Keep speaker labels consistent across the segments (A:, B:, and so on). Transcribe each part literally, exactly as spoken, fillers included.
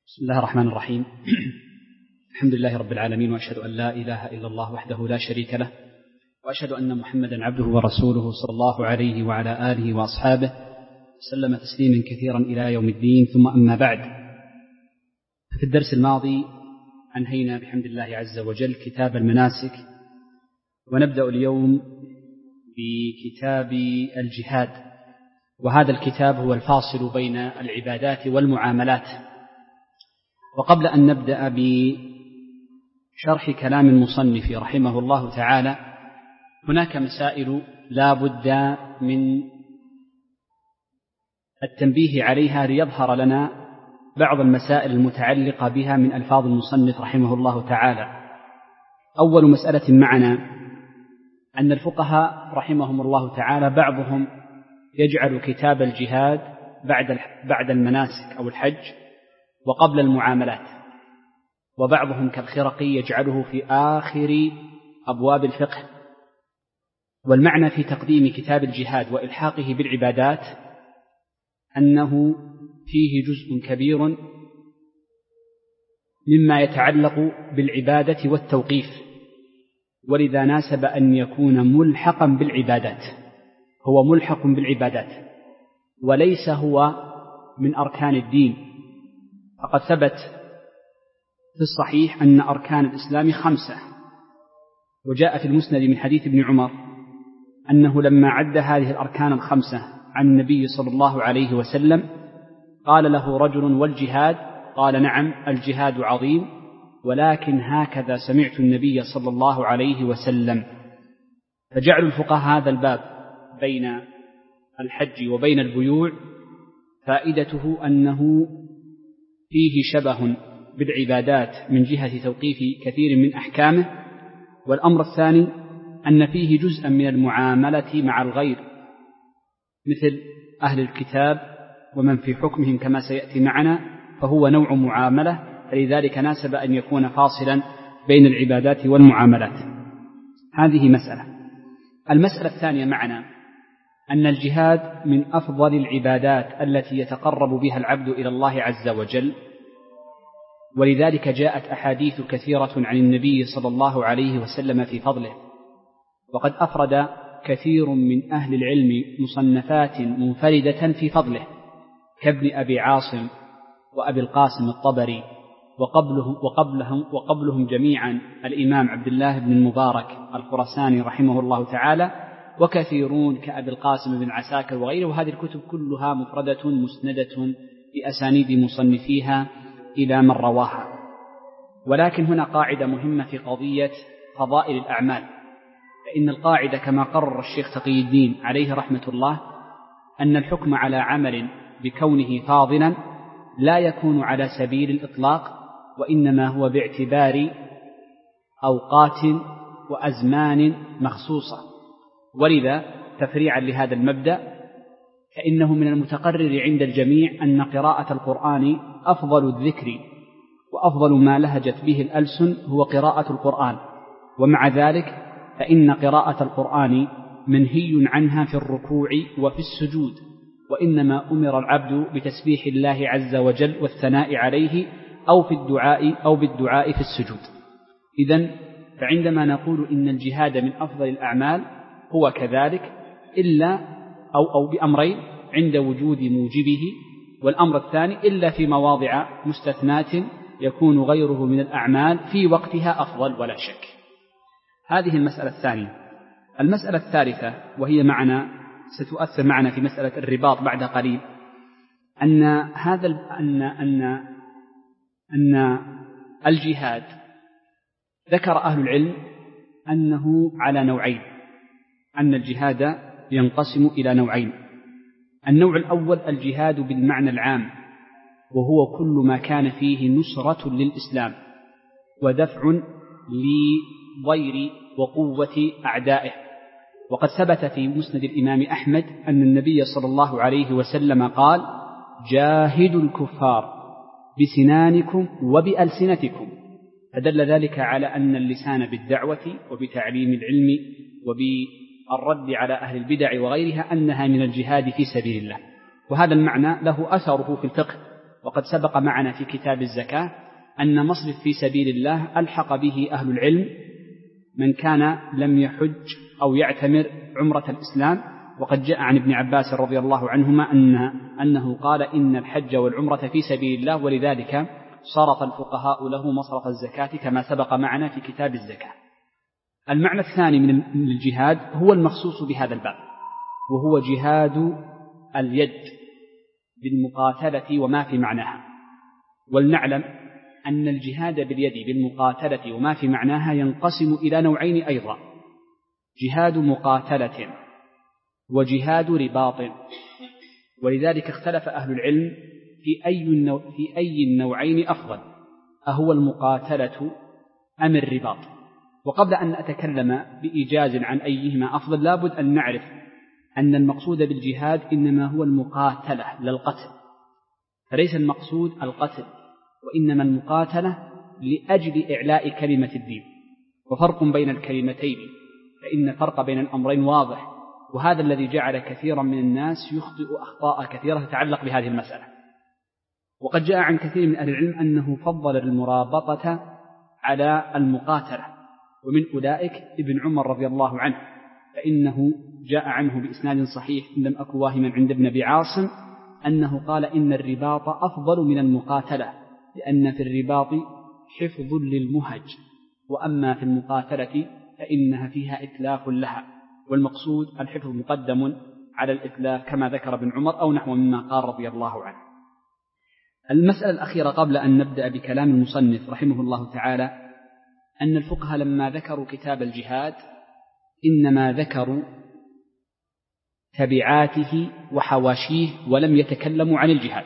A: بسم الله الرحمن الرحيم. الحمد لله رب العالمين، وأشهد أن لا إله إلا الله وحده لا شريك له، وأشهد أن محمدا عبده ورسوله صلى الله عليه وعلى آله وأصحابه سلم تسليما كثيرا إلى يوم الدين. ثم أما بعد، في الدرس الماضي أنهينا بحمد الله عز وجل كتاب المناسك، ونبدأ اليوم بكتاب الجهاد، وهذا الكتاب هو الفاصل بين العبادات والمعاملات. وقبل أن نبدأ بشرح كلام المصنف رحمه الله تعالى، هناك مسائل لا بد من التنبيه عليها ليظهر لنا بعض المسائل المتعلقة بها من ألفاظ المصنف رحمه الله تعالى. أول مسألة معنا أن الفقهاء رحمهم الله تعالى بعضهم يجعل كتاب الجهاد بعد بعد المناسك أو الحج وقبل المعاملات، وبعضهم كالخرقي يجعله في آخر أبواب الفقه. والمعنى في تقديم كتاب الجهاد وإلحاقه بالعبادات أنه فيه جزء كبير مما يتعلق بالعبادة والتوقيف، ولذا ناسب أن يكون ملحقا بالعبادات، هو ملحق بالعبادات وليس هو من أركان الدين. فقد ثبت في الصحيح أن أركان الإسلام خمسة، وجاء في المسند من حديث ابن عمر أنه لما عد هذه الأركان الخمسة عن النبي صلى الله عليه وسلم قال له رجل: والجهاد؟ قال: نعم، الجهاد عظيم، ولكن هكذا سمعت النبي صلى الله عليه وسلم. فجعل الفقهاء هذا الباب بين الحج وبين البيوع فائدته أنه فيه شبه بالعبادات من جهة توقيف كثير من أحكامه. والأمر الثاني أن فيه جزءا من المعاملة مع الغير مثل أهل الكتاب ومن في حكمهم كما سيأتي معنا، فهو نوع معاملة، فلذلك ناسب أن يكون فاصلا بين العبادات والمعاملات. هذه مسألة. المسألة الثانية معنا أن الجهاد من أفضل العبادات التي يتقرب بها العبد إلى الله عز وجل، ولذلك جاءت أحاديث كثيرة عن النبي صلى الله عليه وسلم في فضله. وقد أفرد كثير من أهل العلم مصنفات منفردة في فضله كابن أبي عاصم وأبي القاسم الطبري، وقبلهم, وقبلهم, وقبلهم جميعا الإمام عبد الله بن المبارك الخراساني رحمه الله تعالى، وكثيرون كأبي القاسم بن عساكر وغيره. وهذه الكتب كلها مفردة مسندة بأسانيد مصنفيها إلى من رواها. ولكن هنا قاعدة مهمة في قضية فضائل الأعمال، فإن القاعدة كما قرر الشيخ تقي الدين عليه رحمة الله أن الحكم على عمل بكونه فاضلا لا يكون على سبيل الإطلاق، وإنما هو باعتبار أوقات وأزمان مخصوصة. ولذا تفريعا لهذا المبدأ فإنه من المتقرر عند الجميع أن قراءة القرآن أفضل الذكر وأفضل ما لهجت به الألسن هو قراءة القرآن، ومع ذلك فإن قراءة القرآن منهي عنها في الركوع وفي السجود، وإنما أمر العبد بتسبيح الله عز وجل والثناء عليه أو في الدعاء أو بالدعاء في السجود. إذن فعندما نقول إن الجهاد من أفضل الأعمال هو كذلك، إلا أو, أو بأمرين: عند وجود موجبه، والأمر الثاني إلا في مواضع مستثنات يكون غيره من الأعمال في وقتها أفضل ولا شك. هذه المسألة الثانية. المسألة الثالثة وهي معنا ستؤثر معنا في مسألة الرباط بعد قليل، أن هذا أن أن أن الجهاد ذكر أهل العلم أنه على نوعين، أن الجهاد ينقسم إلى نوعين. النوع الأول الجهاد بالمعنى العام، وهو كل ما كان فيه نصرة للإسلام ودفع لضير وقوة أعدائه. وقد ثبت في مسند الإمام أحمد أن النبي صلى الله عليه وسلم قال: جاهدوا الكفار بسنانكم وبألسنتكم. فدل ذلك على أن اللسان بالدعوة وبتعليم العلم وبالرد على أهل البدع وغيرها أنها من الجهاد في سبيل الله. وهذا المعنى له أثره في الفقه، وقد سبق معنا في كتاب الزكاة أن مصرف في سبيل الله ألحق به أهل العلم من كان لم يحج أو يعتمر عمرة الإسلام. وقد جاء عن ابن عباس رضي الله عنهما أن أنه قال إن الحج والعمرة في سبيل الله، ولذلك صرف الفقهاء له مصرف الزكاة كما سبق معنا في كتاب الزكاة. المعنى الثاني من الجهاد هو المخصوص بهذا الباب، وهو جهاد اليد بالمقاتلة وما في معناها. ولنعلم أن الجهاد باليد بالمقاتلة وما في معناها ينقسم إلى نوعين أيضا: جهاد مقاتلة وجهاد رباط. ولذلك اختلف أهل العلم في أي النوع في أي النوعين أفضل، أهو المقاتلة أم الرباط؟ وقبل أن أتكلم بإيجاز عن أيهما أفضل لابد أن نعرف أن المقصود بالجهاد إنما هو المقاتلة لا القتل، فليس المقصود القتل، وإنما المقاتلة لأجل إعلاء كلمة الدين. وفرق بين الكلمتين، فإن الفرق بين الأمرين واضح، وهذا الذي جعل كثيرا من الناس يخطئ أخطاء كثيرة تتعلق بهذه المسألة. وقد جاء عن كثير من أهل العلم أنه فضل المرابطة على المقاتلة، ومن أولئك ابن عمر رضي الله عنه، فإنه جاء عنه بإسناد صحيح إن لم أكن واهما عند ابن أبي عاصم أنه قال إن الرباط أفضل من المقاتلة، لأن في الرباط حفظ للمهج، وأما في المقاتلة فإنها فيها إتلاف لها، والمقصود الحفظ مقدم على الإتلاف كما ذكر ابن عمر أو نحو مما قال رضي الله عنه. المسألة الأخيرة قبل أن نبدأ بكلام المصنف رحمه الله تعالى أن الفقهاء لما ذكروا كتاب الجهاد إنما ذكروا تبعاته وحواشيه ولم يتكلموا عن الجهاد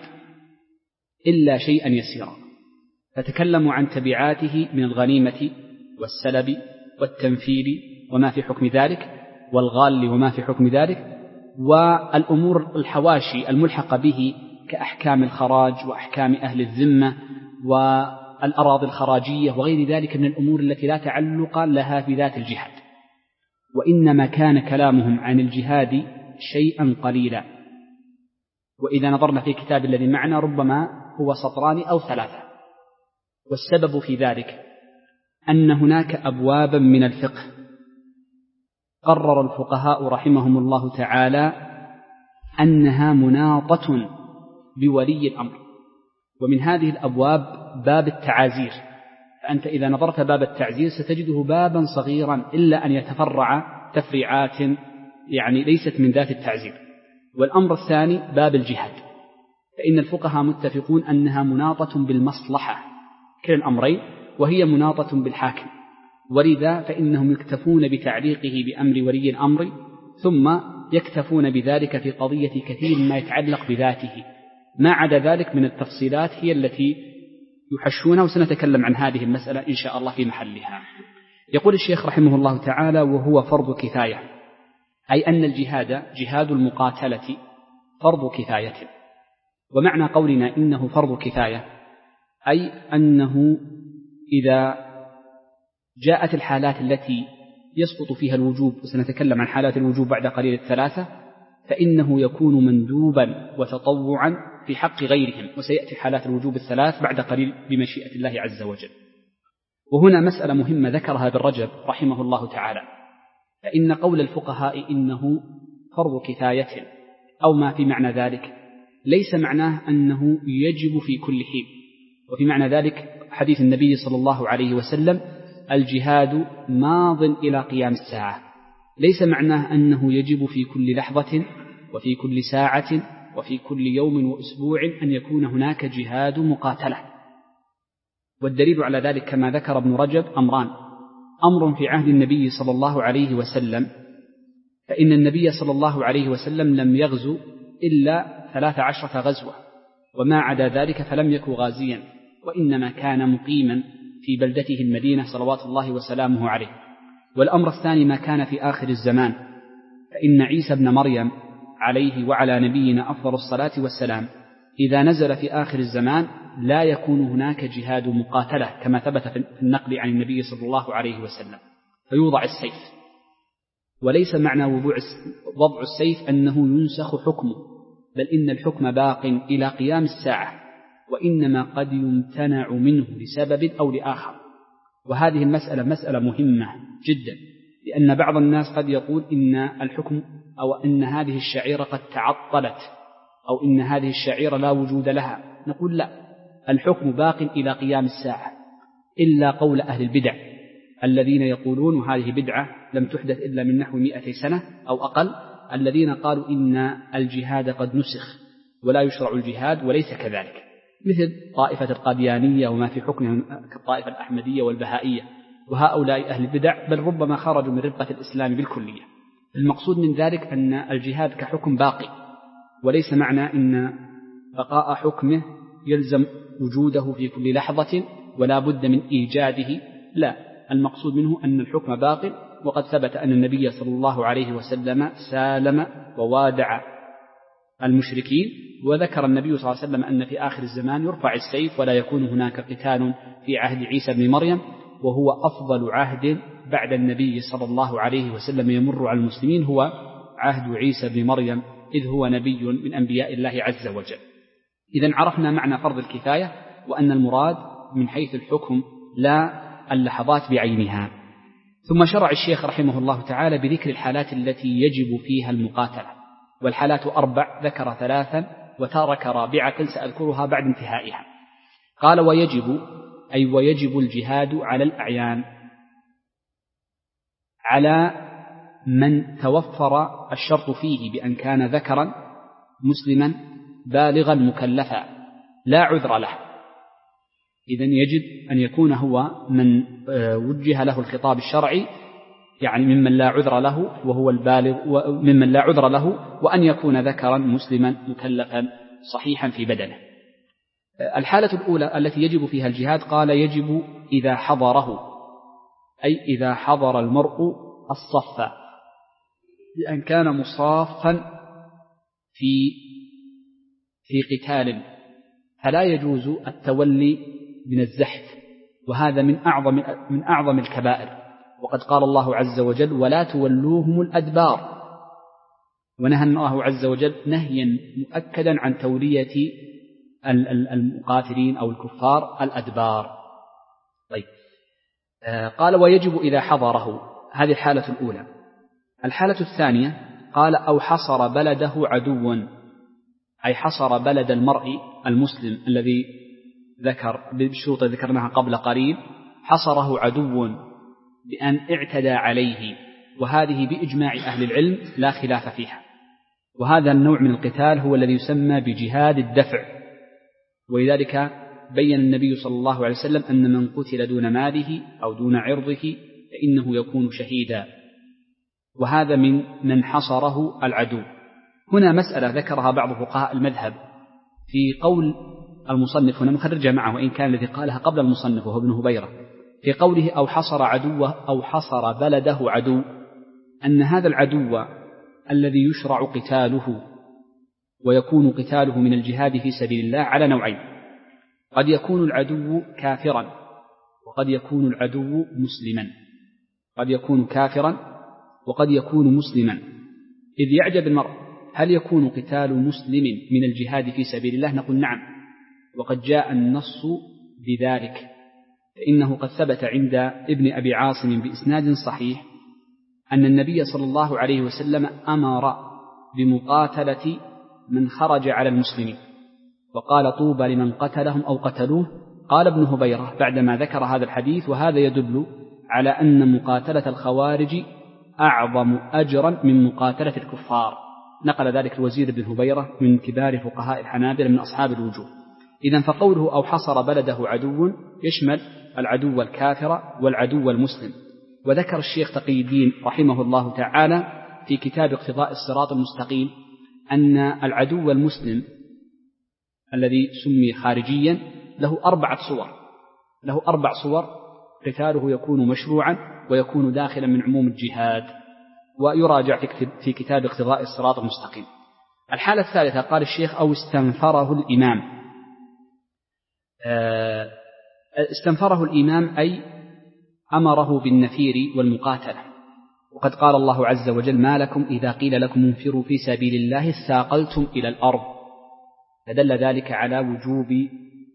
A: إلا شيئا يسيرا، فتكلموا عن تبعاته من الغنيمة والسلب والتنفيل وما في حكم ذلك، والغال وما في حكم ذلك، والأمور الحواشي الملحقة به كأحكام الخراج وأحكام أهل الذمة والأراضي الخراجية وغير ذلك من الأمور التي لا تعلق لها في ذات الجهاد. وإنما كان كلامهم عن الجهاد شيئا قليلا. وإذا نظرنا في كتاب الذي معنا ربما هو سطران أو ثلاثة، والسبب في ذلك أن هناك أبوابا من الفقه قرر الفقهاء رحمهم الله تعالى أنها مناطة بولي الأمر، ومن هذه الأبواب باب التعازير. فأنت إذا نظرت باب التعزير ستجده بابا صغيرا إلا أن يتفرع تفريعات يعني ليست من ذات التعزير. والأمر الثاني باب الجهاد، فإن الفقهاء متفقون أنها مناطة بالمصلحة كلا الأمرين، وهي مناطة بالحاكم، ولذا فإنهم يكتفون بتعليقه بأمر ولي الأمر، ثم يكتفون بذلك في قضية كثير ما يتعلق بذاته، ما عدا ذلك من التفصيلات هي التي يحشونها، وسنتكلم عن هذه المسألة إن شاء الله في محلها. يقول الشيخ رحمه الله تعالى: وهو فرض كفاية، أي أن الجهاد جهاد المقاتلة فرض كفاية. ومعنى قولنا إنه فرض كفاية أي أنه إذا جاءت الحالات التي يسقط فيها الوجوب، وسنتكلم عن حالات الوجوب بعد قليل الثلاثة، فإنه يكون مندوبا وتطوعا في حق غيرهم، وسيأتي حالات الوجوب الثلاث بعد قليل بمشيئة الله عز وجل. وهنا مسألة مهمة ذكرها ابن رجب رحمه الله تعالى، فإن قول الفقهاء إنه فرض كفاية أو ما في معنى ذلك ليس معناه أنه يجب في كل حين، وفي معنى ذلك حديث النبي صلى الله عليه وسلم: الجهاد ماض إلى قيام الساعة. ليس معناه أنه يجب في كل لحظة وفي كل ساعة وفي كل يوم وأسبوع أن يكون هناك جهاد مقاتلة. والدليل على ذلك كما ذكر ابن رجب أمران: أمر في عهد النبي صلى الله عليه وسلم، فإن النبي صلى الله عليه وسلم لم يغزو إلا ثلاث عشرة غزوة، وما عدا ذلك فلم يكن غازيا، وإنما كان مقيما في بلدته المدينة صلوات الله وسلامه عليه. والأمر الثاني ما كان في آخر الزمان، فإن عيسى ابن مريم عليه وعلى نبينا أفضل الصلاة والسلام إذا نزل في آخر الزمان لا يكون هناك جهاد مقاتلة كما ثبت في النقل عن النبي صلى الله عليه وسلم، فيوضع السيف. وليس معنى وضع السيف أنه ينسخ حكمه، بل إن الحكم باق إلى قيام الساعة، وإنما قد يمتنع منه لسبب أو لآخر. وهذه المسألة مسألة مهمة جدا، لأن بعض الناس قد يقول إن الحكم أو إن هذه الشعيرة قد تعطلت أو إن هذه الشعيرة لا وجود لها. نقول لا، الحكم باق إلى قيام الساعة، إلا قول أهل البدع الذين يقولون هذه بدعة لم تحدث إلا من نحو مئتي سنة أو أقل، الذين قالوا إن الجهاد قد نسخ ولا يشرع الجهاد، وليس كذلك، مثل طائفة القاديانية وما في حكمهم كالطائفة الأحمدية والبهائية، وهؤلاء أهل البدع بل ربما خرجوا من ربقة الإسلام بالكلية. المقصود من ذلك أن الجهاد كحكم باقي، وليس معنى أن بقاء حكمه يلزم وجوده في كل لحظة ولا بد من إيجاده، لا، المقصود منه أن الحكم باق. وقد ثبت أن النبي صلى الله عليه وسلم سالم ووادع المشركين، وذكر النبي صلى الله عليه وسلم أن في آخر الزمان يرفع السيف ولا يكون هناك قتال في عهد عيسى بن مريم، وهو أفضل عهد بعد النبي صلى الله عليه وسلم يمر على المسلمين، هو عهد عيسى بن مريم، إذ هو نبي من أنبياء الله عز وجل. إذن عرفنا معنى فرض الكفاية، وأن المراد من حيث الحكم لا اللحظات بعينها. ثم شرع الشيخ رحمه الله تعالى بذكر الحالات التي يجب فيها المقاتلة، والحالات أربع، ذكر ثلاثا وترك رابعة سأذكرها بعد انتهائها. قال ويجب، أي ويجب الجهاد على الأعيان، على من توفر الشرط فيه بأن كان ذكرا مسلما بالغا مكلفا لا عذر له. إذن يجب أن يكون هو من وجه له الخطاب الشرعي، يعني ممن لا عذر له وهو البالغ، وممن لا عذر له، وأن يكون ذكرا مسلما مكلفا صحيحا في بدنه. الحالة الأولى التي يجب فيها الجهاد قال يجب إذا حضره، أي إذا حضر المرء الصف، بأن كان مصافا في في قتال، فلا يجوز التولي من الزحف، وهذا من أعظم من أعظم الكبائر. وقد قال الله عز وجل ولا تولوهم الأدبار، ونهى الله عز وجل نهيا مؤكدا عن تولية المقاتلين أو الكفار الأدبار. طيب، قال ويجب إذا حضره، هذه الحالة الأولى. الحالة الثانية قال أو حصر بلده عدوا، أي حصر بلد المرء المسلم الذي ذكر بالشروط ذكرناها قبل قليل، حصره عدو بأن اعتدى عليه، وهذه بإجماع أهل العلم لا خلاف فيها. وهذا النوع من القتال هو الذي يسمى بجهاد الدفع، ولذلك بين النبي صلى الله عليه وسلم أن من قتل دون ماله أو دون عرضه فإنه يكون شهيدا، وهذا من من حصره العدو. هنا مسألة ذكرها بعض فقهاء المذهب في قول المصنف، هنا نخرجها معه وإن كان الذي قالها قبل المصنف وهو ابن هبيرة، في قوله أو حصر عدوه أو حصر بلده عدو، أن هذا العدو الذي يشرع قتاله ويكون قتاله من الجهاد في سبيل الله على نوعين: قد يكون العدو كافرا، وقد يكون العدو مسلما. قد يكون كافرا وقد يكون مسلما، إذ يعجب المرء هل يكون قتال مسلم من الجهاد في سبيل الله؟ نقول نعم، وقد جاء النص بذلك، فإنه قد ثبت عند ابن أبي عاصم بإسناد صحيح أن النبي صلى الله عليه وسلم أمر بمقاتلة من خرج على المسلمين، وقال طوبى لمن قتلهم أو قتلوه. قال ابن هبيرة بعدما ذكر هذا الحديث وهذا يدل على أن مقاتلة الخوارج أعظم أجرا من مقاتلة الكفار، نقل ذلك الوزير بن هبيرة من كبار فقهاء الحنابلة من أصحاب الوجوه. إذن فقوله أو حصر بلده عدو يشمل العدو الكافر والعدو المسلم. وذكر الشيخ تقي الدين رحمه الله تعالى في كتاب اقتضاء الصراط المستقيم أن العدو المسلم الذي سمي خارجيا له أربعة صور، له أربع صور قتاله يكون مشروعا ويكون داخلا من عموم الجهاد، ويراجع في كتاب اقتضاء الصراط المستقيم. الحالة الثالثة قال الشيخ أو استنفره الإمام. استنفره الإمام أي أمره بالنفير والمقاتلة، وقد قال الله عز وجل ما لكم إذا قيل لكم انفروا في سبيل الله اثاقلتم إلى الأرض، فدل ذلك على وجوب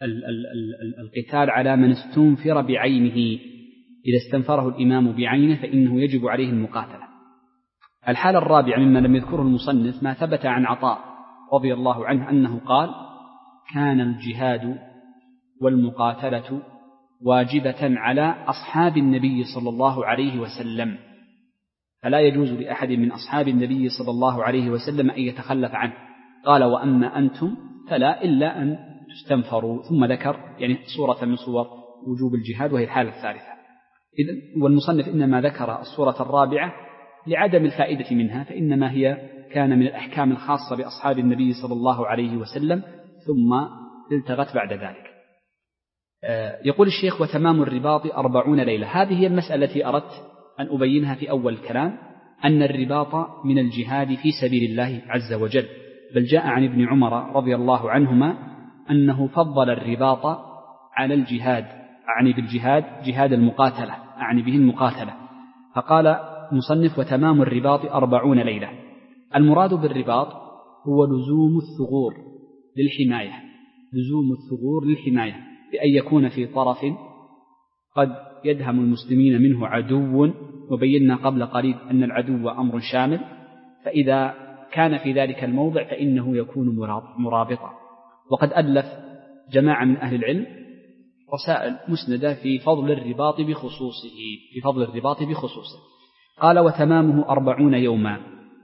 A: القتال على من استنفر بعينه، إذا استنفره الإمام بعينه فإنه يجب عليه المقاتلة. الحالة الرابعة مما لم يذكره المصنف ما ثبت عن عطاء رضي الله عنه أنه قال: كان الجهاد والمقاتلة واجبة على أصحاب النبي صلى الله عليه وسلم، فلا يجوز لأحد من أصحاب النبي صلى الله عليه وسلم أن يتخلف عنه. قال: وأما أنتم فلا إلا أن تستنفروا، ثم ذكر يعني صورة من صور وجوب الجهاد وهي الحالة الثالثة. إذن والمصنف إنما ذكر الصورة الرابعة لعدم الفائدة منها، فإنما هي كان من الأحكام الخاصة بأصحاب النبي صلى الله عليه وسلم ثم التغت بعد ذلك. يقول الشيخ: وتمام الرباط أربعون ليلة. هذه هي المسألة التي أردت أن أبينها في أول الكلام، أن الرباط من الجهاد في سبيل الله عز وجل، بل جاء عن ابن عمر رضي الله عنهما أنه فضل الرباط على الجهاد، أعني بالجهاد جهاد المقاتلة، أعني به المقاتلة. فقال مصنف: وتمام الرباط أربعون ليلة. المراد بالرباط هو لزوم الثغور للحماية، لزوم الثغور للحماية بأن يكون في طرف قد يدهم المسلمين منه عدو، وبينا قبل قليل أن العدو أمر شامل، فإذا كان في ذلك الموضع فإنه يكون مرابطا. وقد ألف جماعة من أهل العلم رسائل مسندة في فضل الرباط بخصوصه في فضل الرباط بخصوصه. قال: وتمامه أربعون يوما.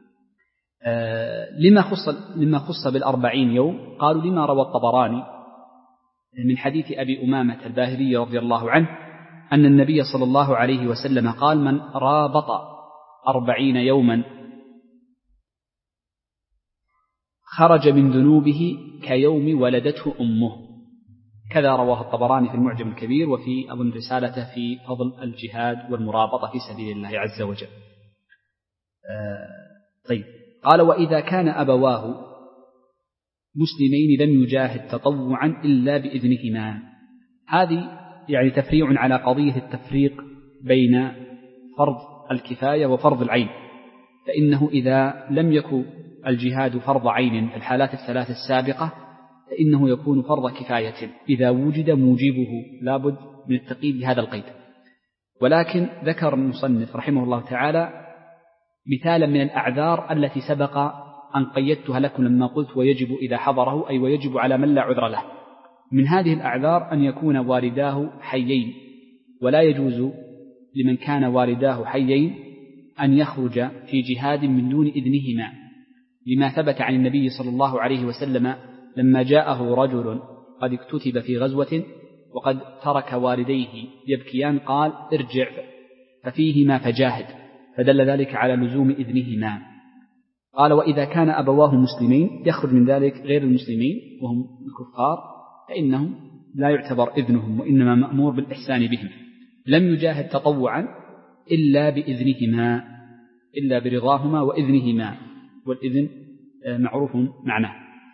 A: آه لما خص لما خص بالأربعين يوم؟ قالوا: لما روى الطبراني من حديث أبي أمامة الباهلي رضي الله عنه أن النبي صلى الله عليه وسلم قال: من رابط أربعين يوما خرج من ذنوبه كيوم ولدته أمه. كذا رواه الطبراني في المعجم الكبير، وفي أظن رسالته في فضل الجهاد والمرابطة في سبيل الله عز وجل. آه طيب. قال: وإذا كان أبواه مسلمين لم يجاهد تطوعا إلا بإذنهما. هذه يعني تفريع على قضية التفريق بين فرض الكفاية وفرض العين، فإنه إذا لم يكن الجهاد فرض عين في الحالات الثلاث السابقة فإنه يكون فرض كفاية إذا وجد موجبه، لابد من التقييد بهذا القيد. ولكن ذكر المصنف رحمه الله تعالى مثالا من الأعذار التي سبق أن قيدتها لكم لما قلت ويجب إذا حضره، أي ويجب على من لا عذر له. من هذه الأعذار أن يكون والداه حيين، ولا يجوز لمن كان والداه حيين أن يخرج في جهاد من دون إذنهما، لما ثبت عن النبي صلى الله عليه وسلم لما جاءه رجل قد اكتتب في غزوة وقد ترك والديه يبكيان قال: ارجع ففيهما فجاهد، فدل ذلك على لزوم إذنهما. قال: وإذا كان أبواه مسلمين يخرج من ذلك غير المسلمين وهم الكفار فإنهم لا يعتبر إذنهم، وإنما مأمور بالإحسان بهم. لم يجاهد تطوعا إلا بإذنهما، إلا برضاهما وإذنهما، والإذن معروف معناه.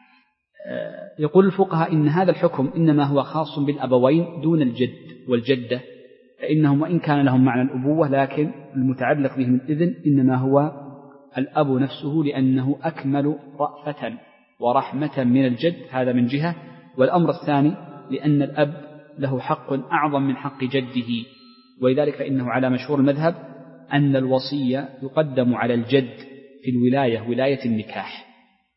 A: يقول الفقهاء إن هذا الحكم إنما هو خاص بالأبوين دون الجد والجدة، فإنهم وإن كان لهم معنى الأبوة لكن المتعلق بهم الإذن إنما هو الأب نفسه، لأنه أكمل رأفة ورحمة من الجد، هذا من جهة. والأمر الثاني لأن الأب له حق أعظم من حق جده، ولذلك فإنه على مشهور المذهب أن الوصية يقدم على الجد في الولاية، ولاية النكاح.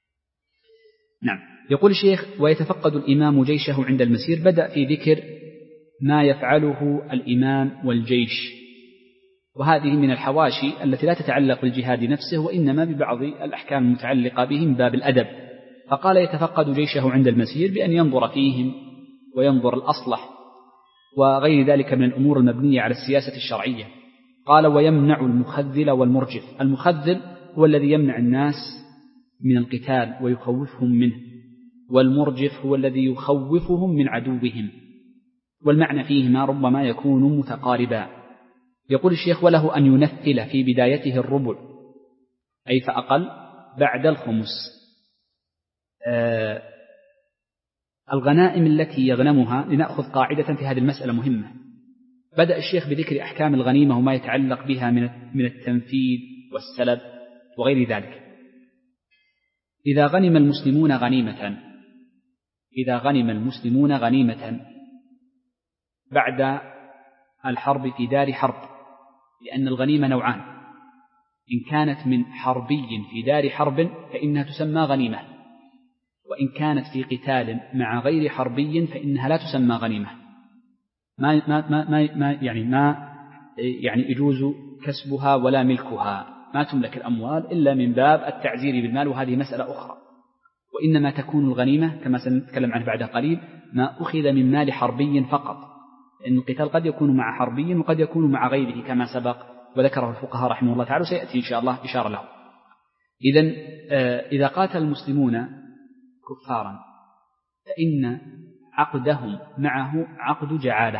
A: نعم. يقول الشيخ: ويتفقد الإمام جيشه عند المسير. بدأ في ذكر ما يفعله الإمام والجيش، وهذه من الحواشي التي لا تتعلق بالجهاد نفسه وإنما ببعض الأحكام المتعلقة به من باب الأدب. فقال: يتفقد جيشه عند المسير بأن ينظر فيهم وينظر الأصلح وغير ذلك من الأمور المبنية على السياسة الشرعية. قال: ويمنع المخذل والمرجف. المخذل هو الذي يمنع الناس من القتال ويخوفهم منه، والمرجف هو الذي يخوفهم من عدوهم، والمعنى فيهما ربما يكون متقاربا. يقول الشيخ: وله أن ينفل في بدايته الربع، أي فأقل بعد الخمس. آه الغنائم التي يغنمها، لنأخذ قاعدة في هذه المسألة مهمة. بدأ الشيخ بذكر أحكام الغنيمة وما يتعلق بها من التنفيذ والسلب وغير ذلك. إذا غنم المسلمون غنيمة إذا غنم المسلمون غنيمة بعد الحرب في دار حرب، لأن الغنيمة نوعان: إن كانت من حربي في دار حرب فإنها تسمى غنيمة، وإن كانت في قتال مع غير حربي فإنها لا تسمى غنيمة. ما ما ما ما ما يعني ما يعني يجوز كسبها ولا ملكها، ما تملك الأموال إلا من باب التعزير بالمال، وهذه مسألة أخرى. وإنما تكون الغنيمة كما سنتكلم عنه بعد قليل ما أخذ من مال حربي فقط، لأن القتال قد يكون مع حربي وقد يكون مع غيره كما سبق وذكره الفقهاء رحمه الله تعالى، سيأتي إن شاء الله إشارة له. إذن إذا قاتل المسلمون كفارا فإن عقدهم معه عقد جعالة،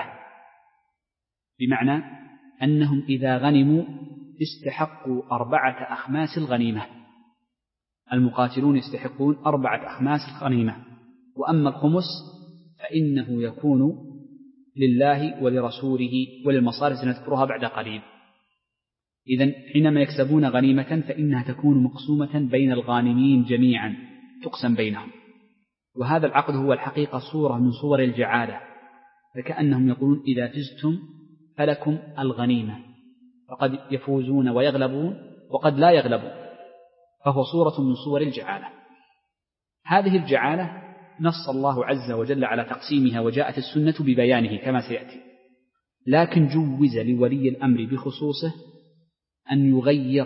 A: بمعنى أنهم إذا غنموا استحقوا أربعة أخماس الغنيمة، المقاتلون يستحقون أربعة أخماس الغنيمة، وأما الخمس فإنه يكون لله ولرسوله وللمصالح سنذكرها بعد قليل. إذن حينما يكسبون غنيمة فإنها تكون مقسومة بين الغانمين جميعا، تقسم بينهم، وهذا العقد هو الحقيقة صورة من صور الجعالة، فكأنهم يقولون إذا فزتم فلكم الغنيمة، فقد يفوزون ويغلبون وقد لا يغلبون، فهو صورة من صور الجعالة. هذه الجعالة نص الله عز وجل على تقسيمها وجاءت السنة ببيانه كما سيأتي، لكن جوز لولي الأمر بخصوصه أن يغير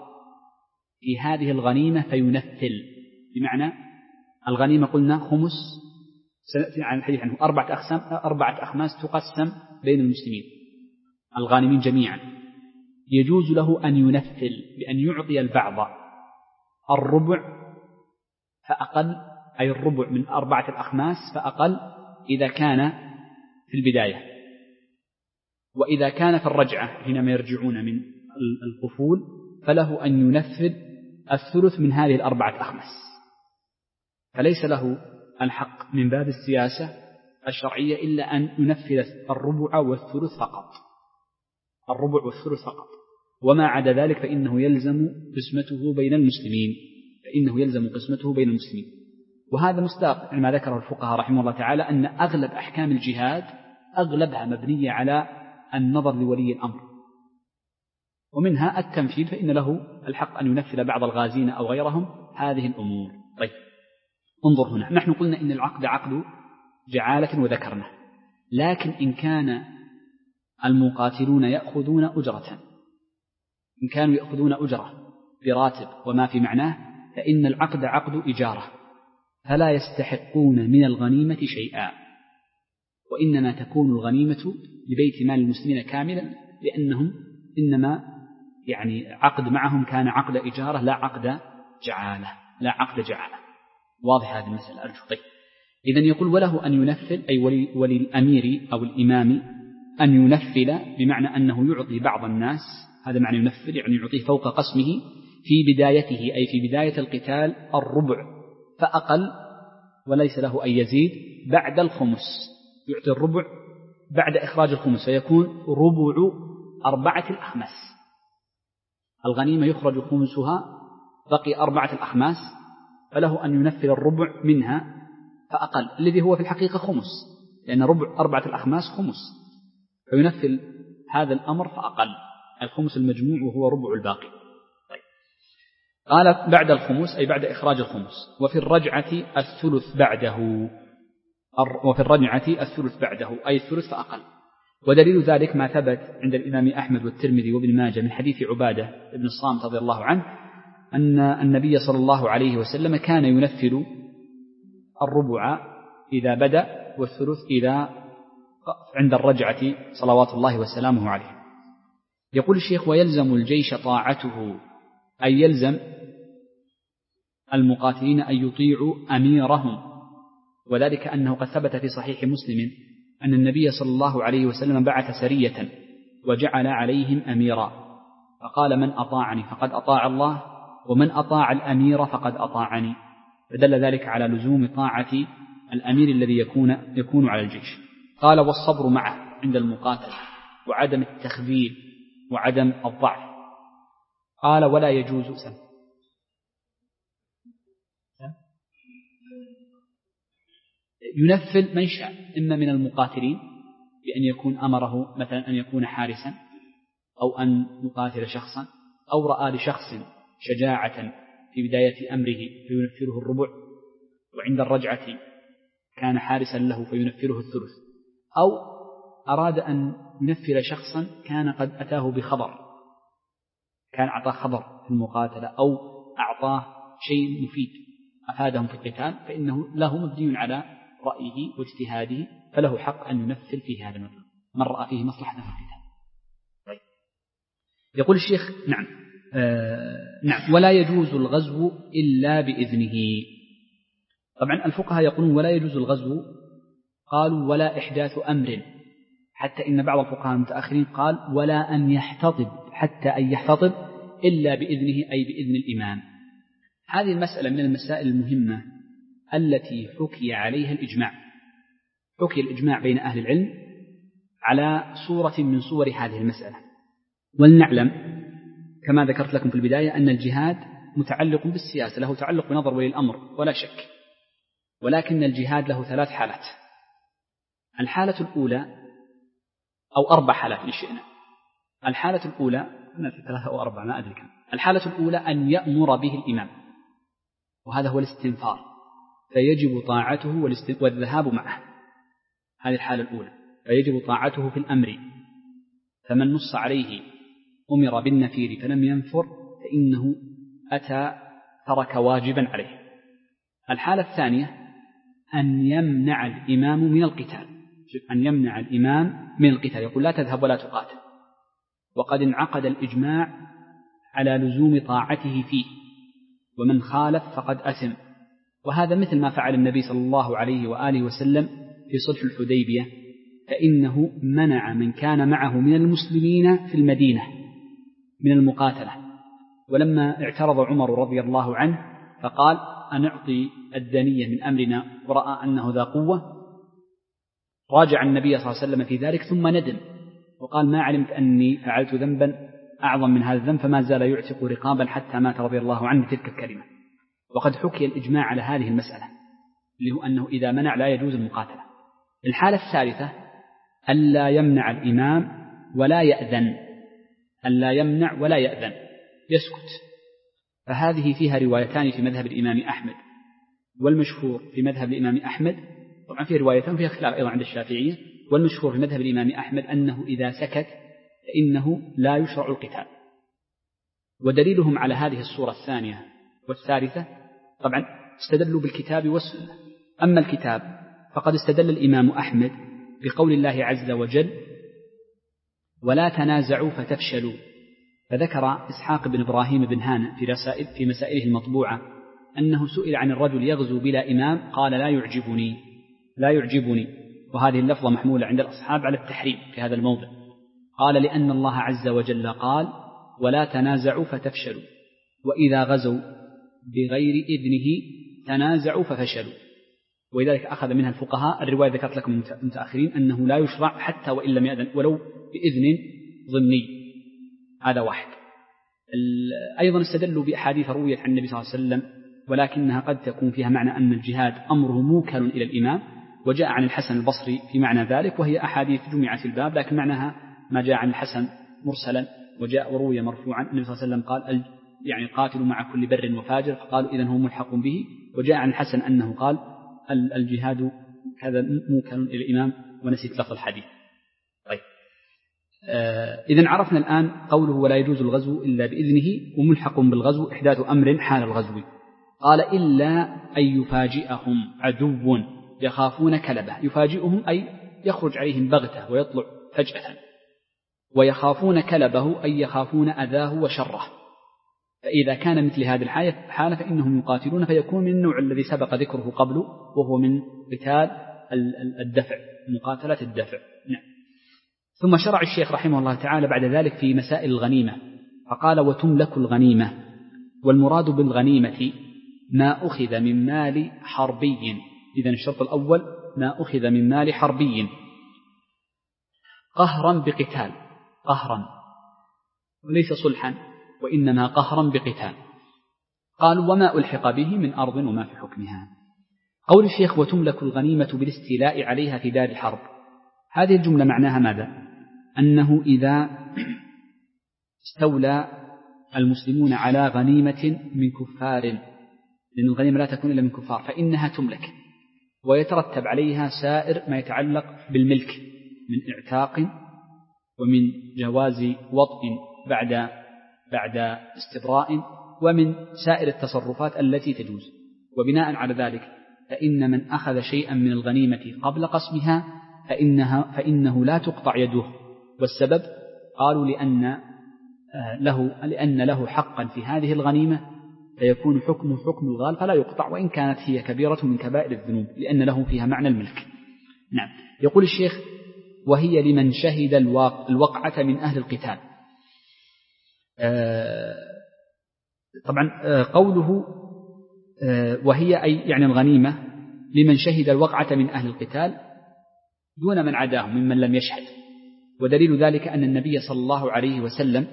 A: في هذه الغنيمة فينفل، بمعنى الغنيمة قلنا خمس، سنأتي عن الحديث عنه أربعة أقسام أربعة أخماس تقسم بين المسلمين الغانمين جميعا، يجوز له أن ينفل بأن يعطي البعض الربع فأقل، أي الربع من أربعة الأخماس فأقل إذا كان في البداية، وإذا كان في الرجعة حينما يرجعون من القفول فله أن ينفذ الثلث من هذه الأربعة أخماس، فليس له الحق من باب السياسة الشرعية إلا أن ينفذ الربع والثلث فقط، الربع والثلث فقط، وما عدا ذلك فإنه يلزم قسمته بين المسلمين، فإنه يلزم قسمته بين المسلمين. وهذا مصداق ما ذكره الفقهاء رحمه الله تعالى أن أغلب أحكام الجهاد أغلبها مبنية على النظر لولي الأمر، ومنها التنفيذ، فإن له الحق أن ينفذ بعض الغازين أو غيرهم هذه الأمور. طيب انظر هنا، نحن قلنا إن العقد عقد جعالة وذكرنا، لكن إن كان المقاتلون يأخذون أجرة، إن كانوا يأخذون أجرة براتب وما في معناه، فإن العقد عقد إجارة، فلا يستحقون من الغنيمة شيئا، وإنما تكون الغنيمة لبيت مال المسلمين كاملا، لأنهم إنما يعني عقد معهم كان عقد إجارة لا عقد جعالة، لا عقد جعالة. واضح هذه المسألة أرجو. طيب إذن يقول وله أن ينفل، أي ولي, ولي الأمير أو الإمام أن ينفل، بمعنى أنه يعطي بعض الناس، هذا معنى ينفل يعني يعطيه فوق قسمه في بدايته، أي في بداية القتال الربع فأقل، وليس له أن يزيد بعد الخمس، يعطي الربع بعد إخراج الخمس فيكون ربع أربعة الأخماس، الغنيمة يخرج خمسها بقي أربعة الأخماس، فله أن ينفل الربع منها فأقل، الذي هو في الحقيقة خمس، لأن ربع أربعة الأخماس خمس، فينفل هذا الأمر فأقل الخمس المجموع وهو ربع الباقي. طيب. قال بعد الخمس أي بعد إخراج الخمس، وفي الرجعة الثلث بعده، وفي الرجعة الثلث بعده أي الثلث فأقل. ودليل ذلك ما ثبت عند الإمام أحمد والترمذي وابن ماجه من حديث عبادة بن الصامت رضي الله عنه أن النبي صلى الله عليه وسلم كان ينفل الربع إذا بدأ والثلث إذا عند الرجعة صلوات الله وسلامه عليه. يقول الشيخ ويلزم الجيش طاعته، أي يلزم المقاتلين أن يطيعوا أميرهم، وذلك أنه قد ثبت في صحيح مسلم أن النبي صلى الله عليه وسلم بعث سرية وجعل عليهم أميرا، فقال من أطاعني فقد أطاع الله، ومن أطاع الأمير فقد أطاعني، فدل ذلك على لزوم طاعة الأمير الذي يكون, يكون على الجيش. قال والصبر معه عند المقاتل، وعدم التخذيل وعدم الضعف. قال ولا يجوز سم ينفل من شاء، إما من المقاتلين بأن يكون أمره مثلا أن يكون حارسا، أو أن يقاتل شخصا، أو رأى لشخص شجاعة في بداية أمره فينفره الربع، وعند الرجعة كان حارسا له فينفره الثلث، أو أراد أن ينفر شخصا كان قد أتاه بخبر، كان أعطاه خبر في المقاتلة أو أعطاه شيء مفيد أفادهم في القتال، فإنه له مبني على رأيه واجتهاده، فله حق أن ينفر فيه هذا المبنى من رأى فيه مصلحة في القتال. طيب. يقول الشيخ نعم آه نعم ولا يجوز الغزو إلا بإذنه. طبعا الفقهاء يقولون ولا يجوز الغزو، قالوا ولا إحداث أمر، حتى إن بعض الفقهاء المتأخرين قال ولا أن يحتطب، حتى أن يحتطب إلا بإذنه أي بإذن الإمام. هذه المسألة من المسائل المهمة التي حكي عليها الإجماع، حكي الإجماع بين أهل العلم على صورة من صور هذه المسألة. ولنعلم كما ذكرت لكم في البداية أن الجهاد متعلق بالسياسة، له تعلق بنظر ولي الأمر ولا شك، ولكن الجهاد له ثلاث حالات. الحالة الأولى أو أربع حالات إن شئنا. الحالة الأولى ثلاثة أو أربعة ما أدري كم. الحالة الأولى أن يأمر به الإمام، وهذا هو الاستنفار، فيجب طاعته والذهاب معه. هذه الحالة الأولى، فيجب طاعته في الأمر، فمن نص عليه أمر بالنفير فلم ينفر فإنه أتى ترك واجبا عليه. الحالة الثانية أن يمنع الإمام من القتال، أن يمنع الإمام من القتال، يقول لا تذهب ولا تقاتل، وقد انعقد الإجماع على لزوم طاعته فيه، ومن خالف فقد أثم. وهذا مثل ما فعل النبي صلى الله عليه وآله وسلم في صلح الحديبية، فإنه منع من كان معه من المسلمين في المدينة من المقاتلة، ولما اعترض عمر رضي الله عنه فقال أنعطي الدنية من أمرنا، ورأى أنه ذا قوة، راجع النبي صلى الله عليه وسلم في ذلك ثم ندم وقال ما علمت أني فعلت ذنبا أعظم من هذا الذنب، فما زال يعتق رقابا حتى مات رضي الله عنه تلك الكلمة. وقد حكي الإجماع على هذه المسألة، اللي هو أنه إذا منع لا يجوز المقاتلة. الحالة الثالثة ألا يمنع الإمام ولا يأذن، ألا يمنع ولا يأذن، يسكت. فهذه فيها روايتان في مذهب الإمام أحمد، والمشهور في مذهب الإمام أحمد، طبعا فيه روايتان فيها خلاف أيضا عند الشافعية، والمشهور في مذهب الإمام أحمد أنه إذا سكت فإنه لا يشرع القتال. ودليلهم على هذه الصورة الثانية والثالثة طبعا استدلوا بالكتاب والسنة. أما الكتاب فقد استدل الإمام أحمد بقول الله عز وجل ولا تنازعوا فتفشلوا، فذكر إسحاق بن إبراهيم بن هانة في رسائل في مسائله المطبوعة أنه سئل عن الرجل يغزو بلا إمام قال لا يعجبني لا يعجبني وهذه اللفظة محمولة عند الأصحاب على التحريم في هذا الموضع. قال لأن الله عز وجل قال ولا تنازعوا فتفشلوا، وإذا غزوا بغير إذنه تنازعوا ففشلوا. ولذلك أخذ منها الفقهاء الرواية ذكرت لكم المتأخرين أنه لا يشرع حتى وإن لم يأذن ولو بإذن ضمني. هذا واحد. أيضا استدلوا بأحاديث رويت عن النبي صلى الله عليه وسلم ولكنها قد تكون فيها معنى أن الجهاد أمره موكل إلى الإمام، وجاء عن الحسن البصري في معنى ذلك، وهي أحاديث جمعت في الباب لكن معناها ما جاء عن الحسن مرسلا وجاء وروي مرفوعا. النبي صلى الله عليه وسلم قال يعني قاتلوا مع كل بر وفاجر، فقالوا إذن هو ملحق به. وجاء عن الحسن أنه قال الجهاد هذا موكل إلى الإمام، ونسيت لفظ الحديث. طيب آه إذن عرفنا الآن قوله ولا يجوز الغزو إلا بإذنه، وملحق بالغزو إحداث أمر حال الغزو. قال إلا أن يفاجئهم عدو يخافون كلبه، يفاجئهم أي يخرج عليهم بغتة ويطلع فجأة، ويخافون كلبه أي يخافون أذاه وشره. فإذا كان مثل هذه الحالة فإنهم يقاتلون، فيكون من النوع الذي سبق ذكره قبله وهو من قتال الدفع، مقاتلة الدفع. نعم. ثم شرع الشيخ رحمه الله تعالى بعد ذلك في مسائل الغنيمة، فقال وتملك الغنيمة، والمراد بالغنيمة ما أخذ من مال حربي. إذن الشرط الأول ما أخذ من مال حربي قهرا بقتال، قهرا وليس صلحا، وإنما قهرا بقتال. قالوا وما ألحق به من أرض وما في حكمها. قول الشيخ وتملك الغنيمة بالاستيلاء عليها في دار الحرب، هذه الجملة معناها ماذا؟ أنه إذا استولى المسلمون على غنيمة من كفار، لأن الغنيمة لا تكون إلا من كفار، فإنها تملك ويترتب عليها سائر ما يتعلق بالملك من اعتاق ومن جواز وطء بعد بعد استبراء ومن سائر التصرفات التي تجوز. وبناء على ذلك فإن من أخذ شيئا من الغنيمة قبل قسمها فإنها فإنه لا تقطع يده. والسبب قالوا لأن له لأن له حقا في هذه الغنيمة، فيكون حكمه حكم الغال فلا يقطع وإن كانت هي كبيرة من كبائر الذنوب، لأن له فيها معنى الملك. نعم. يقول الشيخ وهي لمن شهد الوقعة من أهل القتال. طبعا قوله وهي أي يعني الغنيمة لمن شهد الوقعة من أهل القتال دون من عداهم ممن لم يشهد. ودليل ذلك أن النبي صلى الله عليه وسلم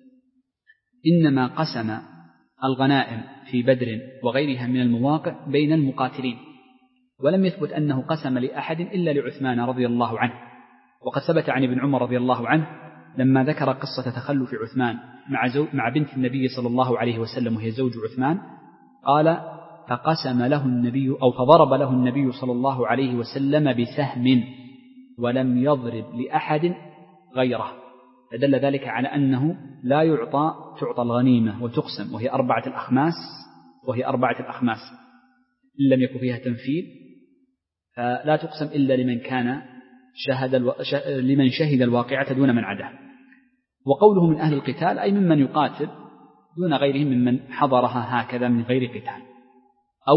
A: إنما قسم الغنائم في بدر وغيرها من المواقع بين المقاتلين، ولم يثبت أنه قسم لأحد إلا لعثمان رضي الله عنه. وقد ثبت عن ابن عمر رضي الله عنه لما ذكر قصة تخلف عثمان مع, زو مع بنت النبي صلى الله عليه وسلم وهي زوج عثمان، قال فقسم له النبي أو فضرب له النبي صلى الله عليه وسلم بسهم ولم يضرب لأحد غيره، فدل ذلك على أنه لا يعطى تعطى الغنيمة وتقسم وهي أربعة الأخماس وهي أربعة الأخماس إن لم يكن فيها تنفيذ، فلا تقسم إلا لمن كان شهد الو... ش... لمن شهد الواقعة دون من عداه. وقوله من أهل القتال أي ممن يقاتل دون غيرهم ممن حضرها هكذا من غير قتال أو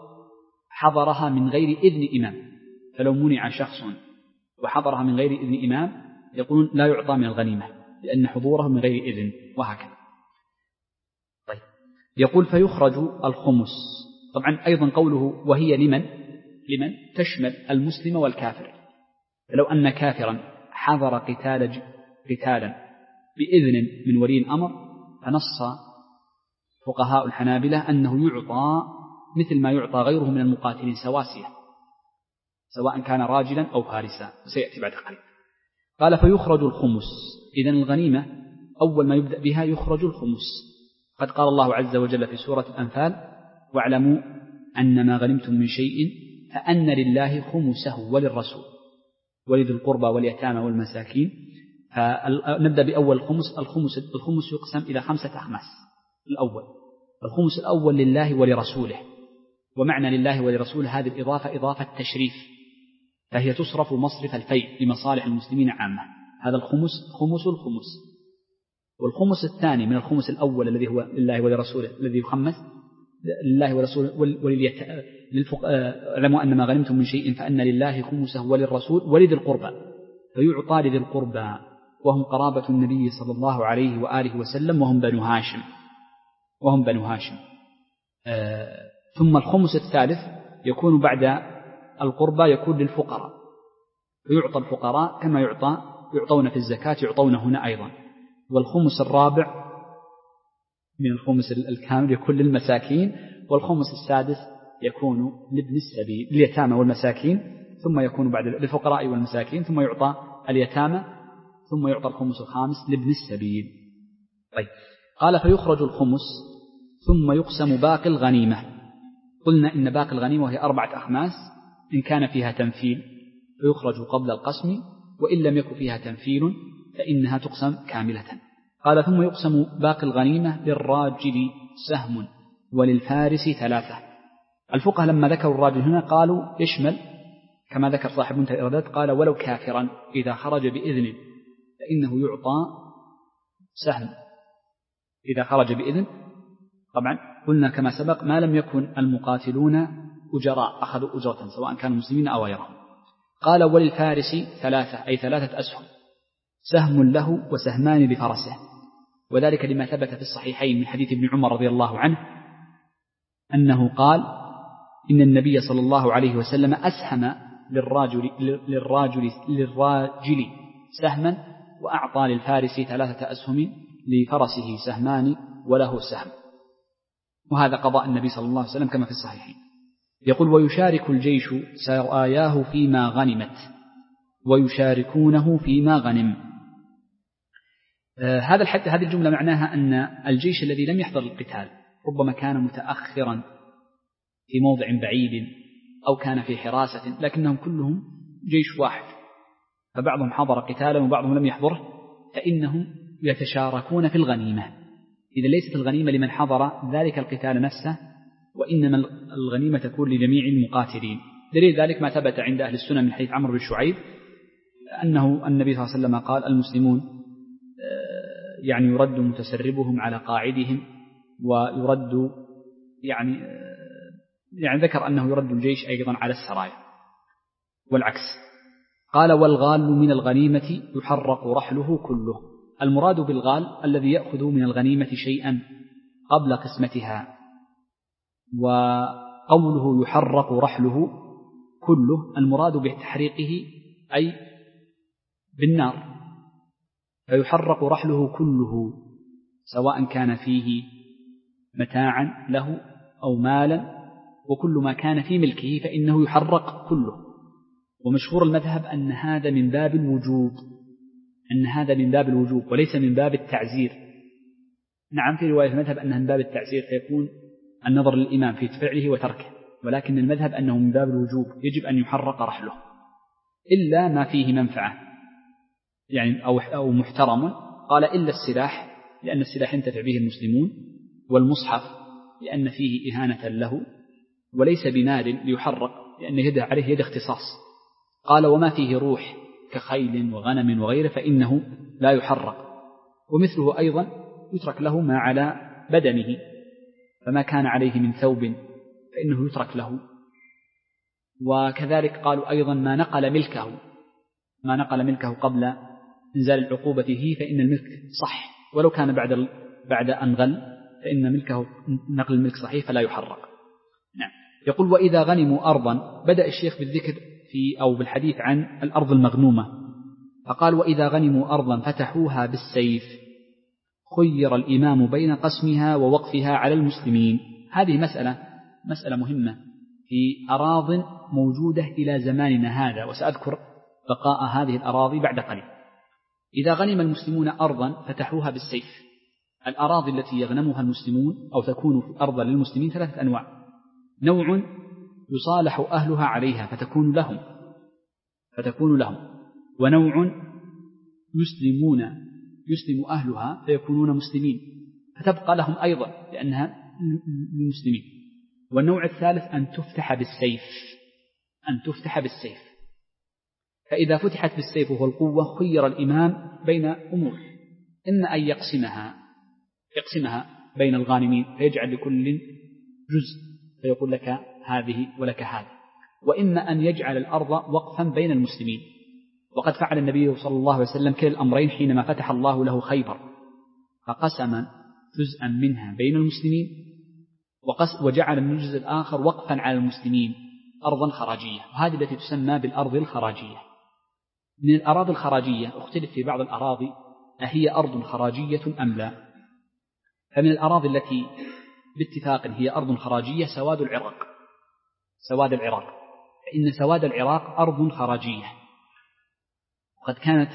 A: حضرها من غير إذن إمام، فلو منع شخص وحضرها من غير إذن إمام يقولون لا يعطى من الغنيمة لأن حضوره من غير إذن وهكذا. طيب يقول فيخرج الخمس. طبعا أيضا قوله وهي لمن لمن تشمل المسلم والكافر، فلو أن كافرا حضر قتال قتالا بإذن من ولي الأمر فنص فقهاء الحنابلة أنه يعطى مثل ما يعطى غيره من المقاتلين سواسية، سواء كان راجلا أو فارسا، سيأتي بعد قليل. قال فيخرج الخمس. إذن الغنيمة أول ما يبدأ بها يخرج الخمس. قد قال الله عز وجل في سورة الأنفال واعلموا أن ما غنمتم من شيء فأن لله خمسه وللرسول ولذي القربى واليتامى والمساكين. فنبدأ بأول الخمس. الخمس الخمس يقسم إلى خمسة أخماس. الأول الخمس الأول لله ولرسوله، ومعنى لله ولرسوله هذه الإضافة إضافة تشريف، فهي تصرف مصرف الفيء لمصالح المسلمين عامة. هذا الخمس خمس الخمس. والخمس الثاني من الخمس الأول الذي هو لله ولرسوله الذي يخمس لله ورسوله ولليتامى. اعلموا أن ما غنمتم من شيء فأن لله خمسه وللرسول ولذي القربى، فيعطى لذي القربى وهم قرابة النبي صلى الله عليه وآله وسلم وهم بنو هاشم وهم بنو هاشم. آه ثم الخمس الثالث يكون بعد القربى يكون للفقراء، فيعطى الفقراء كما يعطى يعطون في الزكاة يعطون هنا أيضا. والخمس الرابع من الخمس الكامل يكون للمساكين، والخمس السادس يكون لابن السبيل اليتامى والمساكين، ثم يكون بعد للفقراء والمساكين، ثم يعطى اليتامى، ثم يعطى الخمس الخامس لابن السبيل. طيب قال فيخرج الخمس ثم يقسم باقي الغنيمة. قلنا إن باقي الغنيمة وهي أربعة أخماس إن كان فيها تنفيل فيخرج قبل القسم، وإن لم يكن فيها تنفيل فإنها تقسم كاملة. قال ثم يقسم باقي الغنيمة للراجل سهم وللفارس ثلاثة. الفقهاء لما ذكروا الراجل هنا قالوا يشمل كما ذكر صاحب منتهى الإرادات، قال ولو كافرا إذا خرج بإذن فإنه يعطى سهم إذا خرج بإذن. طبعا قلنا كما سبق ما لم يكن المقاتلون أجراء أخذوا أجرة سواء كانوا مسلمين أو غيرهم. قال وللفارس ثلاثة أي ثلاثة أسهم، سهم له وسهمان لفرسه، وذلك لما ثبت في الصحيحين من حديث ابن عمر رضي الله عنه أنه قال إن النبي صلى الله عليه وسلم أسهم للراجل, للراجل, للراجل سهما وأعطى للفارس ثلاثة أسهم لفرسه سهمان وله سهم، وهذا قضاء النبي صلى الله عليه وسلم كما في الصحيحين. يقول ويشارك الجيش سراياه فيما غنمت ويشاركونه فيما غنم. آه هذا الحد هذه الجملة معناها أن الجيش الذي لم يحضر القتال ربما كان متأخرا في موضع بعيد أو كان في حراسة، لكنهم كلهم جيش واحد، فبعضهم حضر قتالا وبعضهم لم يحضره، فإنهم يتشاركون في الغنيمة. إذا ليست الغنيمة لمن حضر ذلك القتال نفسه، وإنما الغنيمة تكون لجميع المقاتلين. دليل ذلك ما ثبت عند أهل السنة من حديث عمرو بن شعيب أنه النبي صلى الله عليه وسلم قال المسلمون يعني يرد متسربهم على قاعدهم، ويرد يعني يعني ذكر أنه يرد الجيش أيضا على السرايا والعكس. قال والغال من الغنيمة يحرق رحله كله. المراد بالغال الذي يأخذ من الغنيمة شيئا قبل قسمتها، وقوله يحرق رحله كله المراد بتحريقه أي بالنار، فيحرق رحله كله سواء كان فيه متاعا له أو مالا، وكل ما كان في ملكه فإنه يحرق كله. ومشهور المذهب أن هذا من باب الوجوب، أن هذا من باب الوجوب وليس من باب التعزير. نعم في رواية المذهب أنها من باب التعزير فيكون النظر للإمام في فعله وتركه، ولكن المذهب أنه من باب الوجوب يجب أن يحرق رحله إلا ما فيه منفعة يعني أو أو محترم. قال إلا السلاح لأن السلاح ينتفع به المسلمون، والمصحف لأن فيه إهانة له، وليس بمال ليحرق لأن يد عليه يد اختصاص. قال وما فيه روح كخيل وغنم وغيره فإنه لا يحرق. ومثله أيضا يترك له ما على بدنه، فما كان عليه من ثوب فإنه يترك له. وكذلك قالوا أيضا ما نقل ملكه ما نقل ملكه قبل إنزال العقوبة فيه فإن الملك صح، ولو كان بعد بعد أن غل فإن ملكه نقل الملك صحيح فلا يحرق. نعم. يقول وإذا غنموا أرضا. بدأ الشيخ بالذكر في أو بالحديث عن الأرض المغنومة، فقال وإذا غنموا أرضا فتحوها بالسيف خير الإمام بين قسمها ووقفها على المسلمين. هذه مسألة مسألة مهمة في أراض موجودة إلى زماننا هذا، وسأذكر بقاء هذه الأراضي بعد قليل. إذا غنم المسلمون أرضا فتحوها بالسيف. الأراضي التي يغنمها المسلمون أو تكون في أرضا للمسلمين ثلاثة أنواع: نوع يصالح أهلها عليها فتكون لهم فتكون لهم ونوع يسلمون يسلم أهلها فيكونون مسلمين فتبقى لهم أيضا لأنها للمسلمين. والنوع الثالث أن تفتح بالسيف أن تفتح بالسيف فإذا فتحت بالسيف وهو القوة خير الإمام بين أمور: إما أن يقسمها يقسمها بين الغانمين فيجعل لكل جزء فيقول لك هذه ولك هذه، وإما أن يجعل الأرض وقفا بين المسلمين. وقد فعل النبي صلى الله عليه وسلم كلا الأمرين حينما فتح الله له خيبر، فقسم جزءا منها بين المسلمين وجعل من الجزء الآخر وقفا على المسلمين أرضا خراجية، وهذه التي تسمى بالأرض الخراجية. من الأراضي الخراجية اختلف في بعض الأراضي أهي أرض خراجية أم لا. فمن الأراضي التي باتفاق هي أرض خراجية سواد العراق سواد العراق فإن سواد العراق أرض خراجية، وقد كانت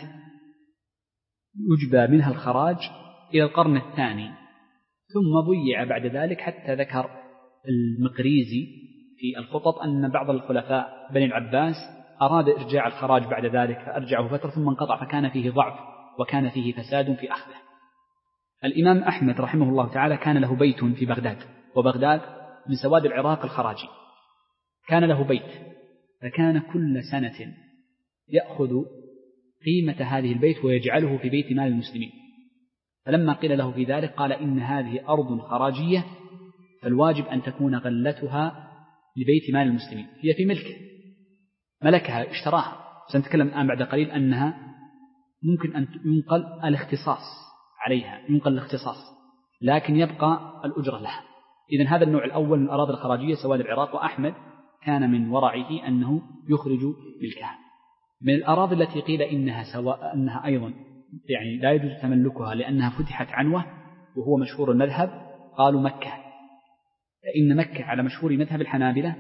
A: يجبى منها الخراج إلى القرن الثاني، ثم ضيع بعد ذلك حتى ذكر المقريزي في الخطط أن بعض الخلفاء بني العباس أراد إرجاع الخراج بعد ذلك فأرجعه فترة ثم انقطع، فكان فيه ضعف وكان فيه فساد في أخذه. الإمام أحمد رحمه الله تعالى كان له بيت في بغداد، وبغداد من سواد العراق الخراجي، كان له بيت، فكان كل سنة يأخذ قيمة هذه البيت ويجعله في بيت مال المسلمين. فلما قيل له في ذلك قال إن هذه أرض خراجية فالواجب أن تكون غلتها لبيت مال المسلمين، هي في ملكه ملكها اشتراها، سنتكلم الآن بعد قليل أنها ممكن أن ينقل الاختصاص عليها ينقل الاختصاص لكن يبقى الأجرة لها. إذن هذا النوع الأول من الأراضي الخراجية سواد العراق، وأحمد كان من ورعه أنه يخرج ملكها. من الأراضي التي قيل إنها سواء أنها أيضا يعني لا يجوز تملكها لأنها فتحت عنوة وهو مشهور المذهب، قالوا مكة، فإن مكة على مشهور مذهب الحنابلة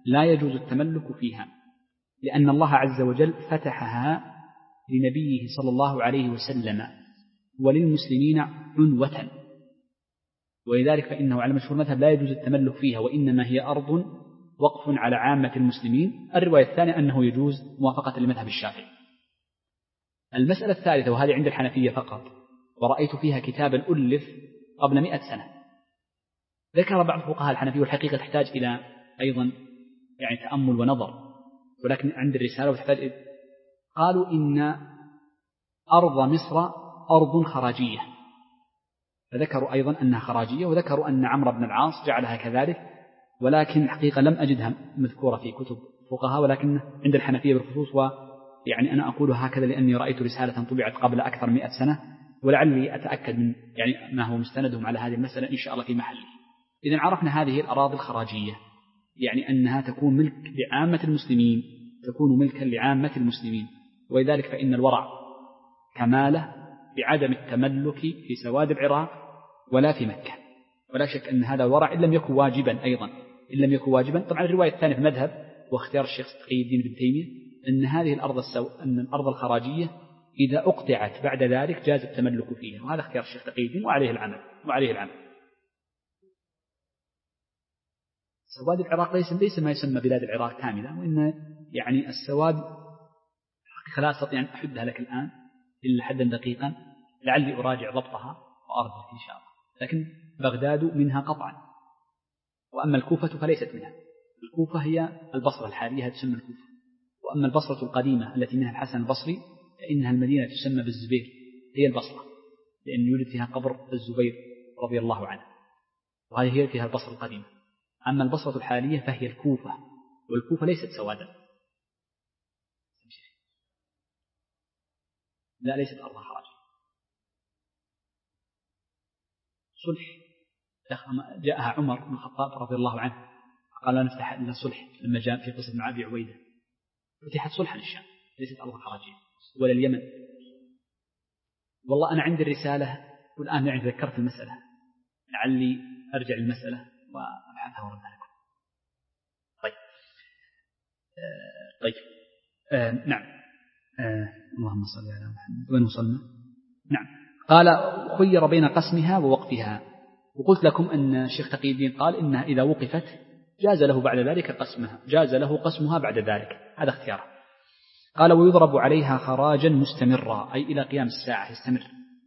A: لا يجوز التملك فيها، لأن الله عز وجل فتحها لنبيه صلى الله عليه وسلم وللمسلمين عنوة، ولذلك فإنه على مشهور مذهب لا يجوز التملك فيها، وإنما هي أرض وقف على عامة المسلمين. الرواية الثانية أنه يجوز موافقة لمذهب الشافعي. المسألة الثالثة، وهذه عند الحنفية فقط، ورأيت فيها كتابا ألف قبل مئة سنة، ذكر بعض فقهاء الحنفية، والحقيقة تحتاج إلى أيضا يعني تأمل ونظر، ولكن عند الرسالة وتحتاج، قالوا إن أرض مصر أرض خراجية، فذكروا أيضا أنها خراجية، وذكروا أن عمرو بن العاص جعلها كذلك، ولكن الحقيقة لم أجدها مذكورة في كتب فقهاء، ولكن عند الحنفية بالخصوص. ويعني أنا أقول هكذا لأني رأيت رسالة طبعت قبل أكثر من مئة سنة، ولعلي أتأكد من يعني ما هو مستندهم على هذه المسألة إن شاء الله في محله. إذن عرفنا هذه الأراضي الخراجية، يعني أنها تكون ملك لعامة المسلمين، تكون ملكا لعامة المسلمين، ولذلك فإن الورع كماله بعدم التملك في سواد العراق ولا في مكة، ولا شك أن هذا الورع إن لم يكن واجبا أيضا، إن لم يكن واجبا. طبعا الرواية الثانية في المذهب واختيار الشيخ تقي الدين بن تيمية أن هذه الأرض السو... أن الأرض الخراجية إذا أقطعت بعد ذلك جاز التملك فيها، وهذا اختيار الشيخ تقي الدين وعليه العمل وعليه العمل. سواد العراق ليس ليس ما يسمى بلاد العراق كاملة، وإن يعني السواد حقيقة لا أستطيع أن أحدها لك الآن إلا حدا دقيقا، لعلي أراجع ضبطها وأرجع إن شاء الله. لكن بغداد منها قطعا، وأما الكوفة فليست منها. الكوفة هي البصرة الحالية تسمى الكوفة، وأما البصرة القديمة التي منها الحسن البصري فإنها المدينة تسمى بالزبير، هي البصرة، لأن يوجد فيها قبر الزبير رضي الله عنه، وهذه هي فيها البصرة القديمة. أما البصرة الحالية فهي الكوفة، والكوفة ليست سوادا، لا ليست أرض خراج. صلح جاءها عمر بن الخطاب رضي الله عنه قال لا نفتح إلا صلح، لما جاء في قصة معاذ عويدة فتحت صلحا الشام، ليست أرض خراجية ولا اليمن. والله أنا عندي الرسالة والآن يعني ذكرت المسألة، لعلي أرجع للمسألة وأبحثها وردها لكم. طيب آه طيب آه نعم آه اللهم صل على محمد. وين وصلنا؟ نعم. قال خير بين قسمها ووقفها، وقلت لكم أن الشيخ تقي الدين قال إنها إذا وقفت جاز له بعد ذلك قسمها، جاز له قسمها بعد ذلك، هذا اختياره. قال ويضرب عليها خراجا مستمرا، أي إلى قيام الساعة يستمر.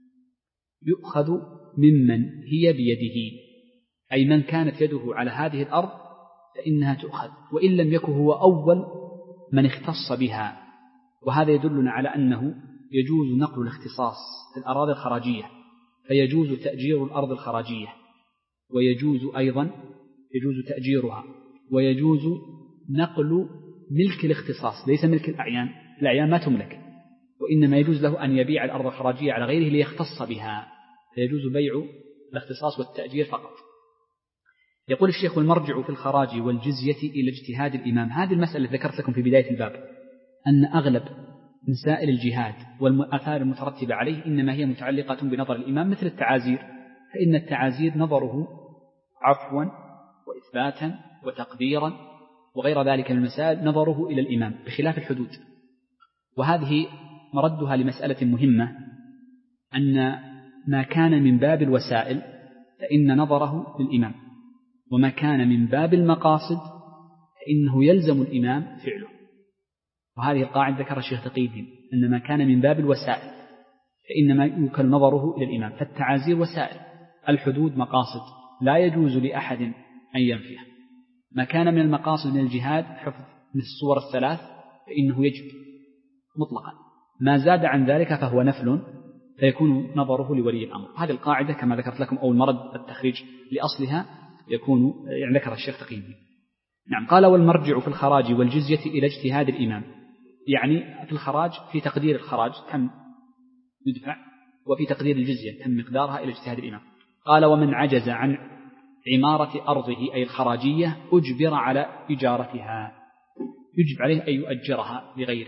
A: يؤخذ ممن هي بيده، أي من كانت يده على هذه الأرض فإنها تؤخذ، وإن لم يكن هو أول من اختص بها. وهذا يدلنا على أنه يجوز نقل الاختصاص في الأراضي الخراجية، فيجوز تأجير الأرض الخراجية، ويجوز أيضا يجوز تأجيرها، ويجوز نقل ملك الاختصاص، ليس ملك الأعيان، الأعيان ما تملك، وإنما يجوز له أن يبيع الأرض الخراجية على غيره ليختص بها، فيجوز بيع الاختصاص والتأجير فقط. يقول الشيخ والمرجع في الخراج والجزية إلى اجتهاد الإمام. هذه المسألة ذكرت لكم في بداية الباب، أن أغلب مسائل الجهاد والآثار المترتبة عليه إنما هي متعلقة بنظر الإمام، مثل التعازير، فإن التعازير نظره عفوا وإثباتا وتقديرا وغير ذلك من المسائل نظره إلى الإمام، بخلاف الحدود. وهذه مردها لمسألة مهمة، أن ما كان من باب الوسائل فإن نظره للإمام، وما كان من باب المقاصد فإنه يلزم الإمام فعله. وهذه القاعدة ذكر الشيخ تقي الدين، أن ما كان من باب الوسائل فإنما يوكل نظره إلى الإمام، فالتعازير وسائل، الحدود مقاصد لا يجوز لأحد أن ينفيها. ما كان من المقاصد من الجهاد حفظ من الصور الثلاث فإنه يجب مطلقا، ما زاد عن ذلك فهو نفل فيكون نظره لولي الأمر. هذه القاعدة كما ذكرت لكم، أو المرد التخريج لأصلها يكون يعني ذكر الشيخ تقي الدين. نعم. قال والمرجع في الخراج والجزية إلى اجتهاد الإمام، يعني في الخراج في تقدير الخراج كم يدفع، وفي تقدير الجزية كم مقدارها إلى اجتهاد الإمام. قال ومن عجز عن عمارة أرضه أي الخراجية أجبر على إجارتها، يجب عليه أن يؤجرها لغيره،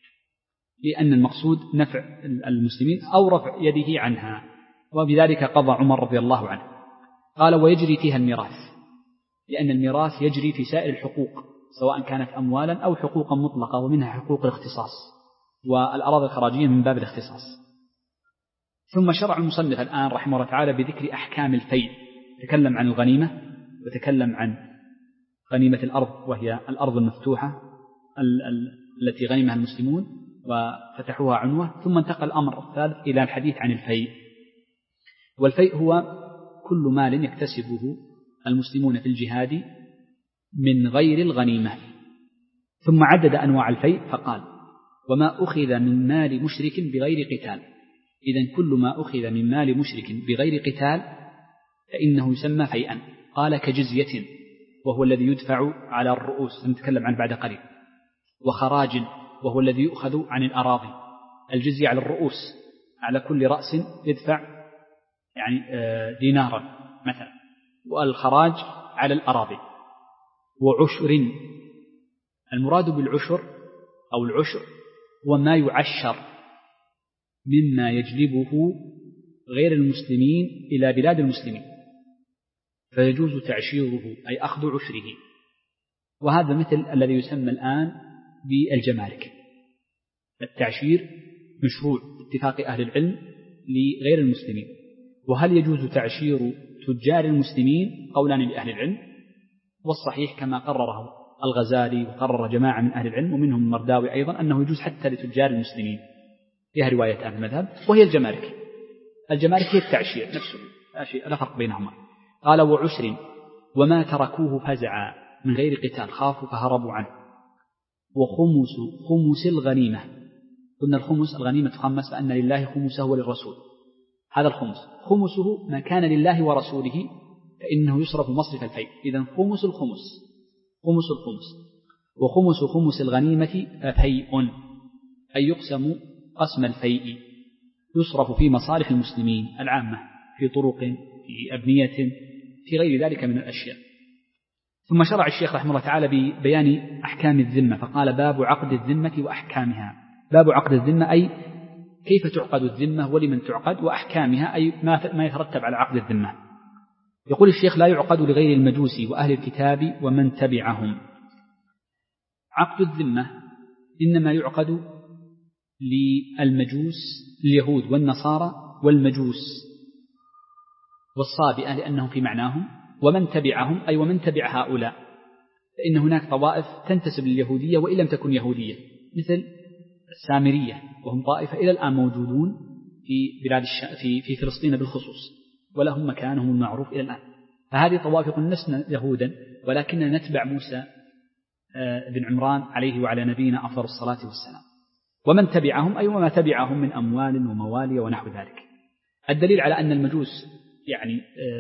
A: لأن المقصود نفع المسلمين أو رفع يده عنها، وبذلك قضى عمر رضي الله عنه. قال ويجري فيها الميراث، لأن الميراث يجري في سائر الحقوق سواء كانت أموالا أو حقوقا مطلقة، ومنها حقوق الاختصاص، والأراضي الخراجية من باب الاختصاص. ثم شرع المصنف الآن رحمه الله تعالى بذكر أحكام الفيء، تكلم عن الغنيمة وتكلم عن غنيمة الأرض وهي الأرض المفتوحة التي غنمها المسلمون وفتحوها عنوة، ثم انتقل الأمر الثالث إلى الحديث عن الفيء. والفيء هو كل مال يكتسبه المسلمون في الجهاد من غير الغنيمة. ثم عدد أنواع الفيء فقال: وما أخذ من مال مشرك بغير قتال. إذن كل ما أخذ من مال مشرك بغير قتال فإنه يسمى فيئا. قال: كجزية وهو الذي يدفع على الرؤوس، سنتكلم عنه بعد قليل، وخراج وهو الذي يؤخذ عن الأراضي. الجزية على الرؤوس، على كل رأس يدفع يعني دينارا مثلا، والخراج على الأراضي. وعشر، المراد بالعشر أو العشر وما يعشر مما يجلبه غير المسلمين إلى بلاد المسلمين، فيجوز تعشيره أي أخذ عشره. وهذا مثل الذي يسمى الآن بالجمارك. التعشير مشروع اتفاق أهل العلم لغير المسلمين. وهل يجوز تعشير تجار المسلمين؟ قولان لأهل العلم، والصحيح كما قرره الغزالي وقرر جماعة من أهل العلم ومنهم المرداوي أيضا أنه يجوز حتى لتجار المسلمين، فيها رواية أهل المذهب، وهي الجمارك. الجمارك هي التعشير نفسه، لا شيء لا فرق بينهما. قال: وعشر وما تركوه فزعا من غير قتال، خافوا فهربوا عنه. وخمس خمس الغنيمة، قلنا الخمس الغنيمة خمس، فأن لله خمسه وللرسول. هذا الخمس خمسه ما كان لله ورسوله فإنه يصرف مصرف الفيء. إذن خمس الخمس خمس الخمس. وخمس خمس الغنيمة فيء، أي يقسم قسم الفيء، يصرف في مصالح المسلمين العامة، في طرق، في أبنية، في غير ذلك من الأشياء. ثم شرع الشيخ رحمه الله تعالى ببيان أحكام الذمة، فقال: باب عقد الذمة وأحكامها. باب عقد الذمة أي كيف تعقد الذمة ولمن تعقد، وأحكامها أي ما يترتب على عقد الذمة. يقول الشيخ: لا يعقد لغير المجوس وأهل الكتاب ومن تبعهم. عقد الذمة إنما يعقد للمجوس، اليهود والنصارى والمجوس والصابئة لأنهم في معناهم، ومن تبعهم أي ومن تبع هؤلاء، فإن هناك طوائف تنتسب لليهودية وإن لم تكن يهودية، مثل السامرية، وهم طائفة إلى الآن موجودون في بلاد الش... في في فلسطين بالخصوص، ولهم مكانهم المعروف إلى الآن. فهذه طوائف لسنا يهودا، ولكننا نتبع موسى بن عمران عليه وعلى نبينا أفضل الصلاة والسلام. ومن تبعهم أي وما تبعهم من أموال وموالي ونحو ذلك. الدليل على أن المجوس يعني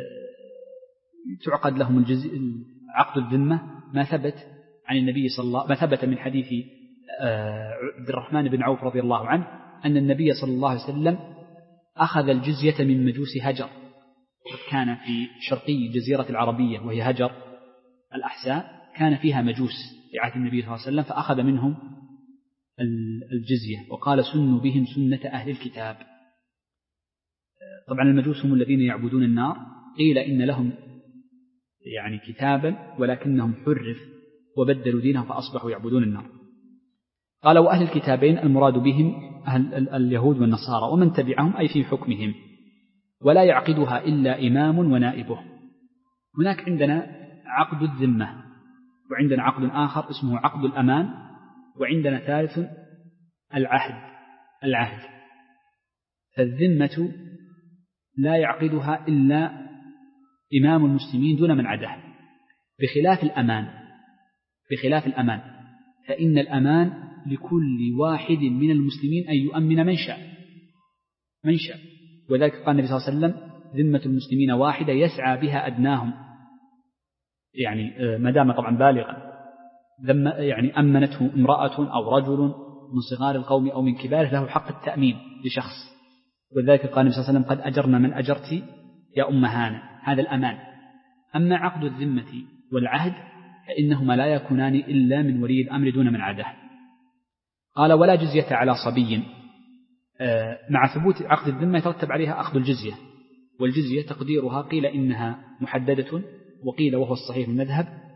A: تعقد لهم الجزء عقد الذمة ما ثبت عن النبي صلى الله ما ثبت من حديث عبد الرحمن بن عوف رضي الله عنه أن النبي صلى الله عليه وسلم أخذ الجزية من مجوس هجر، كان في شرقي الجزيرة العربية وهي هجر الأحساء، كان فيها مجوس في عهد النبي صلى الله عليه وسلم، فأخذ منهم الجزية، وقال: سنوا بهم سنة أهل الكتاب. طبعا المجوس هم الذين يعبدون النار، قيل إن لهم يعني كتابا ولكنهم حرف وبدلوا دينهم فأصبحوا يعبدون النار. قال: وأهل الكتابين المراد بهم أهل اليهود والنصارى ومن تبعهم أي في حكمهم، ولا يعقدها إلا إمام ونائبه. هناك عندنا عقد الذمة، وعندنا عقد آخر اسمه عقد الأمان، وعندنا ثالث العهد العهد فالذمة لا يعقدها إلا إمام المسلمين دون من عداه، بخلاف الأمان بخلاف الأمان فإن الأمان لكل واحد من المسلمين أن يؤمن من شاء من شاء وذلك قال النبي صلى الله عليه وسلم: ذمة المسلمين واحدة يسعى بها أدناهم، يعني ما دام طبعا بالغا، يعني أمنته امرأة أو رجل من صغار القوم أو من كباره له حق التأمين لشخص، وذلك قال النبي صلى الله عليه وسلم: قد أجرنا من أجرت يا أم هانة. هذا الأمان. أما عقد الذمة والعهد فإنهما لا يكونان إلا من ولي الأمر دون من عداه. قال: ولا جزية على صبي. مع ثبوت عقد الذمة يترتب عليها أخذ الجزية، والجزية تقديرها قيل إنها محددة، وقيل وهو الصحيح من المذهب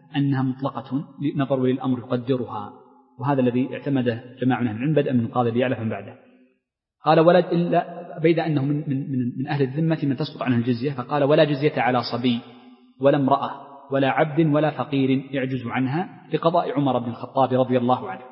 A: أنها مطلقة نظروا للأمر يقدرها، وهذا الذي اعتمده جماعة من العلم بدءا من القاضي أبي يعلى من بعده. قال ولا إلا بيد أنه من, من, من أهل الذمة من تسقط عنه الجزية، فقال ولا جزية على صبي ولا امرأة ولا عبد ولا فقير يعجز عنها لقضاء عمر بن الخطاب رضي الله عنه،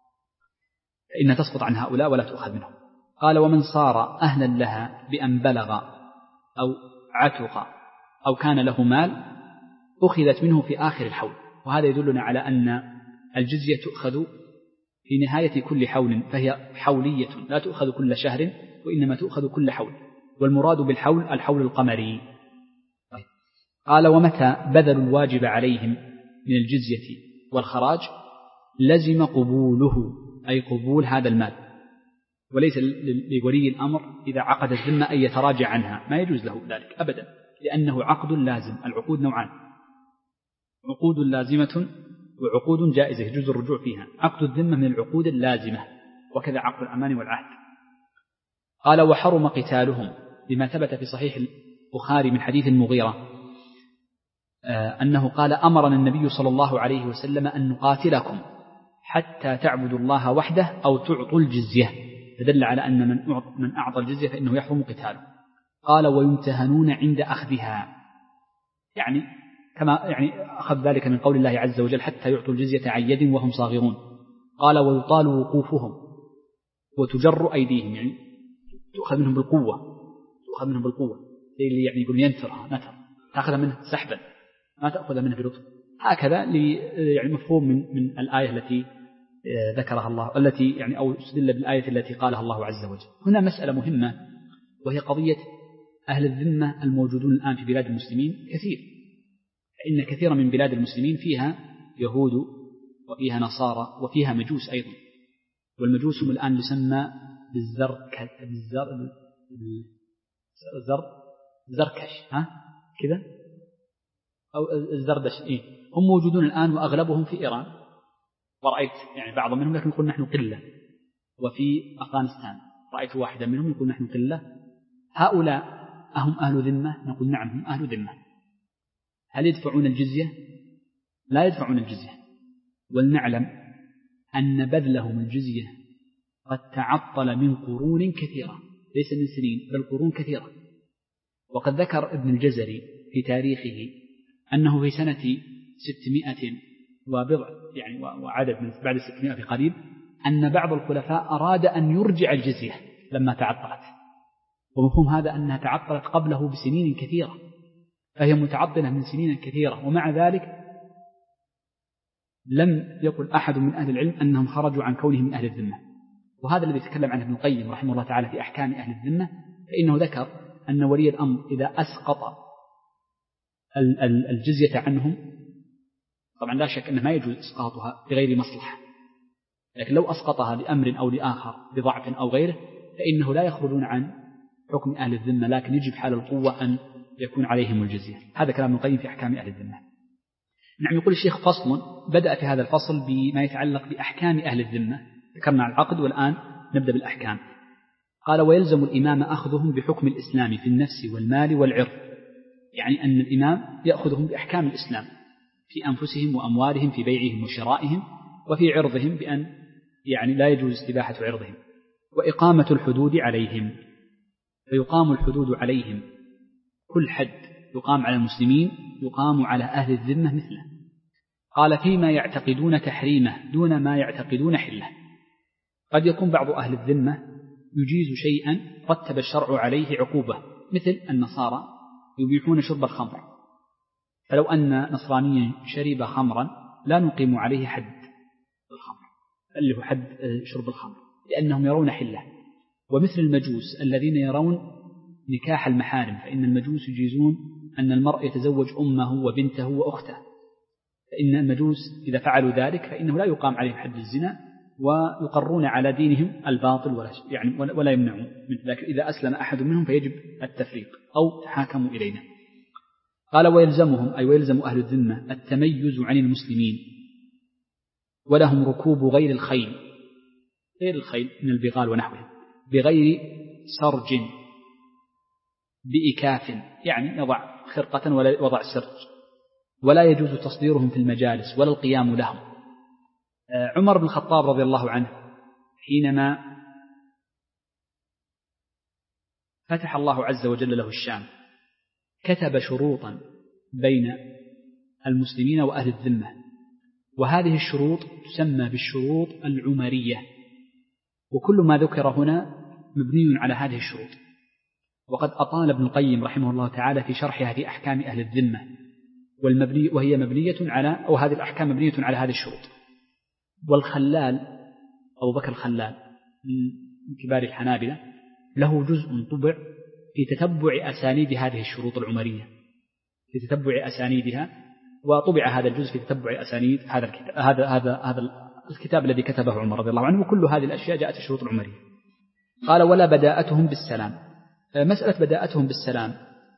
A: فإن تسقط عن هؤلاء ولا تؤخذ منهم. قال ومن صار أهلا لها بأن بلغ أو عتق أو كان له مال أخذت منه في آخر الحول. وهذا يدلنا على أن الجزية تؤخذ في نهاية كل حول، فهي حولية لا تؤخذ كل شهر وإنما تؤخذ كل حول، والمراد بالحول الحول القمري. طيب. قال ومتى بذلوا الواجب عليهم من الجزية والخراج لزم قبوله، أي قبول هذا المال، وليس لولي الأمر إذا عقد الذمة أن يتراجع عنها، ما يجوز له ذلك أبدا، لأنه عقد لازم. العقود نوعان، عقود لازمة وعقود جائزة يجوز الرجوع فيها. عقد الذمة من العقود اللازمة، وكذا عقد الأمان والعهد. قال وحرم قتالهم بما ثبت في صحيح البخاري من حديث المغيرة أنه قال أمرنا النبي صلى الله عليه وسلم أن نقاتلكم حتى تعبدوا الله وحده أو تعطوا الجزية، فدل على أن من أعطى الجزية فإنه يحرم قتاله. قال ويمتهنون عند أخذها، يعني كما يعني أخذ ذلك من قول الله عز وجل حتى يعطوا الجزية عن يد وهم صاغرون. قال ويطال وقوفهم وتجر أيديهم، يعني تؤخذ منهم بالقوة، تؤخذ منهم بالقوة زي اللي يعني يقول ينتر نتر، تأخذ منه سحبا ما تأخذ منه بلطف. هكذا يعني مفهوم من من الآية التي ذكرها الله، التي يعني أو استدل بالآية التي قالها الله عز وجل. هنا مسألة مهمة وهي قضية أهل الذمة الموجودون الآن في بلاد المسلمين كثير، فإن كثيرا من بلاد المسلمين فيها يهود وفيها نصارى وفيها مجوس أيضا، والمجوس هم الآن يسمى بالزر بالزر بالزر زركش ها كذا أو الزردش إيه، هم موجودون الآن وأغلبهم في إيران، ورأيت يعني بعض منهم لكن يقول نحن قلة، وفي أفغانستان رأيت واحدا منهم يقول نحن قلة. هؤلاء أهم أهل ذمة؟ نقول نعم هم أهل ذمة. هل يدفعون الجزية؟ لا يدفعون الجزية. ولنعلم أن بذلهم الجزية قد تعطل من قرون كثيرة، ليس من سنين بل قرون كثيرة. وقد ذكر ابن الجزري في تاريخه أنه في سنة ستمائة وبضع يعني وعدد من بعد ستمائة في قريب أن بعض الخلفاء أراد أن يرجع الجزية لما تعطلت، ومفهوم هذا أنها تعطلت قبله بسنين كثيرة، فهي متعطلة من سنين كثيرة، ومع ذلك لم يقل أحد من أهل العلم أنهم خرجوا عن كونهم من أهل الذمة. وهذا الذي يتكلم عنه ابن القيم رحمه الله تعالى في أحكام أهل الذمة، فإنه ذكر أن ولي الأمر إذا أسقط الجزية عنهم، طبعا لا شك أنه ما يجوز إسقاطها بغير مصلحة، لكن لو أسقطها لأمر أو لآخر بضعف أو غيره فإنه لا يخرجون عن حكم أهل الذمة، لكن يجب حال القوة أن يكون عليهم الجزية. هذا كلام ابن القيم في أحكام أهل الذمة. نعم. يقول الشيخ فصل، بدأ في هذا الفصل بما يتعلق بأحكام أهل الذمة، ذكرنا العقد والآن نبدأ بالأحكام. قال ويلزم الإمام أخذهم بحكم الإسلام في النفس والمال والعرض، يعني أن الإمام يأخذهم بأحكام الإسلام في أنفسهم وأموالهم، في بيعهم وشرائهم، وفي عرضهم بأن يعني لا يجوز استباحة عرضهم، وإقامة الحدود عليهم، فيقام الحدود عليهم، كل حد يقام على المسلمين يقام على أهل الذمة مثله. قال فيما يعتقدون تحريمه دون ما يعتقدون حله. قد يكون بعض أهل الذمة يجيز شيئا رتب الشرع عليه عقوبة، مثل النصارى يبيحون شرب الخمر، فلو أن نصرانيا شرب خمرا لا نقيم عليه حد الخمر، اللي هو حد شرب الخمر، لأنهم يرون حله. ومثل المجوس الذين يرون نكاح المحارم، فإن المجوس يجيزون أن المرء يتزوج أمه وبنته وأخته، فإن المجوس إذا فعلوا ذلك فإنه لا يقام عليهم حد الزنا، ويقرون على دينهم الباطل ولا يعني ولا يمنعون من ذلك. إذا أسلم أحد منهم فيجب التفريق أو تحاكموا إلينا. قال ويلزمهم أي ويلزم أهل الذمة التميز عن المسلمين، ولهم ركوب غير الخيل، غير الخيل من البغال ونحوه، بغير سرج بإكاف، يعني يضع خرقة ولا وضع سرج، ولا يجوز تصديرهم في المجالس ولا القيام لهم. عمر بن الخطاب رضي الله عنه حينما فتح الله عز وجل له الشام كتب شروطا بين المسلمين وأهل الذمة، وهذه الشروط تسمى بالشروط العمرية، وكل ما ذكر هنا مبني على هذه الشروط. وقد أطال ابن القيم رحمه الله تعالى في شرحها في أحكام أهل الذمة، والمبني وهي مبنية على أو هذه الأحكام مبنية على هذه الشروط. والخلال أبو بكر الخلال من كبار الحنابلة له جزء طبع في تتبع أسانيد هذه الشروط العمرية، في تتبع أسانيدها، وطبع هذا الجزء في تتبع أسانيد هذا الكتاب هذا هذا هذا الكتاب الذي كتبه عمر رضي الله عنه. وكل هذه الأشياء جاءت الشروط العمرية. قال ولا بداءتهم بالسلام. مسألة بداءتهم بالسلام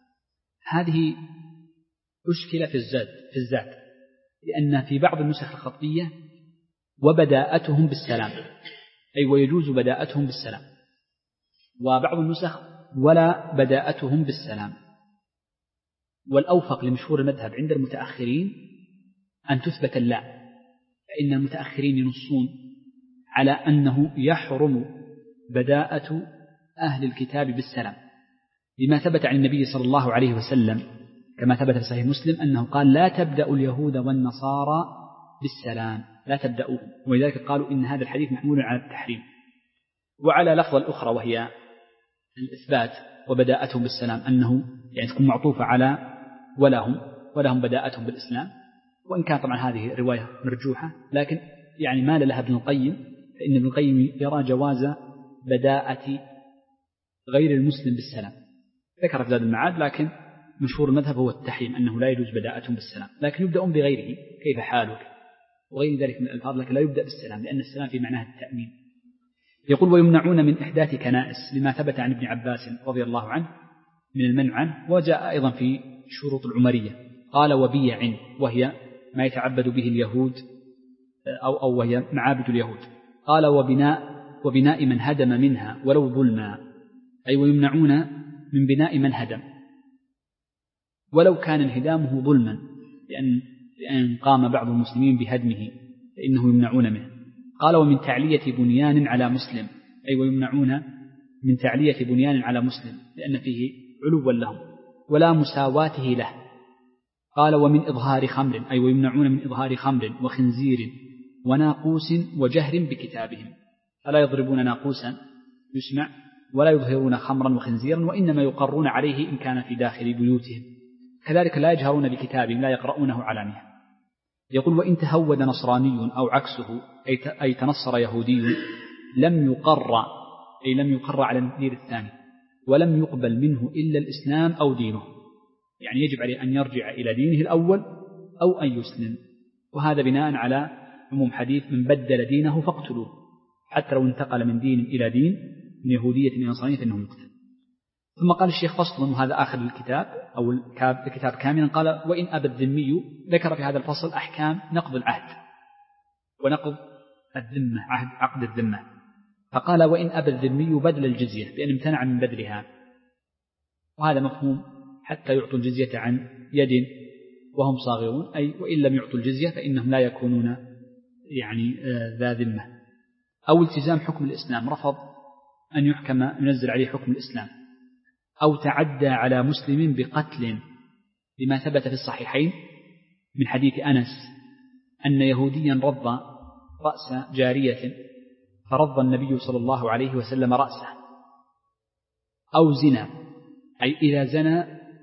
A: هذه أشكل في الزاد في الزاد لأن في بعض النسخ الخطية وبداءتهم بالسلام، أي ويجوز بداءتهم بالسلام، وبعض النسخ ولا بداءتهم بالسلام. والأوفق لمشهور المذهب عند المتأخرين أن تثبت اللا، فإن المتأخرين ينصون على أنه يحرم بداءة أهل الكتاب بالسلام، لما ثبت عن النبي صلى الله عليه وسلم كما ثبت في صحيح مسلم أنه قال لا تبدأ اليهود والنصارى بالسلام، لا تبدأوهم، ولذلك قالوا إن هذا الحديث محمول على التحريم. وعلى لفظ الأخرى وهي الإثبات وبداءتهم بالسلام أنه يعني تكون معطوفة على ولهم ولهم بداءتهم بالإسلام، وإن كان طبعا هذه رواية مرجوحة، لكن يعني مال لها ابن القيم، فإن ابن القيم يرى جواز بداءة غير المسلم بالسلام. ذكر في زاد المعاد لكن مشهور المذهب هو التحريم، أنه لا يجوز بداءتهم بالسلام، لكن يبدأون بغيره كيف حالك وغير ذلك من الألفاظ، لكن لا يبدأ بالسلام لأن السلام في معناه التأمين. يقول ويمنعون من إحداث كنائس لما ثبت عن ابن عباس رضي الله عنه من المنع عنه، وجاء أيضا في شروط العمرية. قال وبيع وهي ما يتعبد به اليهود أو, أو وهي معابد اليهود. قال وبناء وبناء من هدم منها ولو ظلما، أي ويمنعون من بناء من هدم ولو كان انهدامه ظلما، لأن, لأن قام بعض المسلمين بهدمه فإنه يمنعون منه. قال ومن تعلية بنيان على مسلم، أي ويمنعون من تعلية بنيان على مسلم لأن فيه علوا لهم ولا مساواته له. قال ومن إظهار خمر، أي ويمنعون من إظهار خمر وخنزير وناقوس وجهر بكتابهم، فلا يضربون ناقوسا يسمع ولا يظهرون خمرا وخنزيرا، وإنما يقرون عليه إن كان في داخل بيوتهم. كذلك لا يجهرون بكتابهم، لا يقرؤونه علانية. يقول وإن تهود نصراني أو عكسه أي تنصر يهودي لم يقر، أي لم يقر على الدين الثاني ولم يقبل منه إلا الإسلام أو دينه، يعني يجب عليه أن يرجع إلى دينه الأول أو أن يسلم. وهذا بناء على عموم حديث من بدل دينه فاقتلوه، حتى لو انتقل من دين إلى دين من يهودية إلى نصرانية فإنه يقتل. ثم قال الشيخ فصل، وهذا آخر الكتاب أو الكتاب كاملا، قال وإن أبى الذمي، ذكر في هذا الفصل أحكام نقض العهد ونقض الذمة، عهد عقد الذمة. فقال وإن أبى الذمي بدل الجزية بأن امتنع من بذلها، وهذا مفهوم حتى يعطوا الجزية عن يد وهم صاغرون، أي وإن لم يعطوا الجزية فإنهم لا يكونون يعني ذا ذمة. أو التزام حكم الإسلام، رفض أن يحكم ينزل عليه حكم الإسلام. أو تعدى على مسلم بقتل، لما ثبت في الصحيحين من حديث أنس أن يهوديا رض رأس جارية فرض النبي صلى الله عليه وسلم رأسه. أو زنا، أي إذا زنى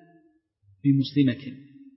A: بمسلمة.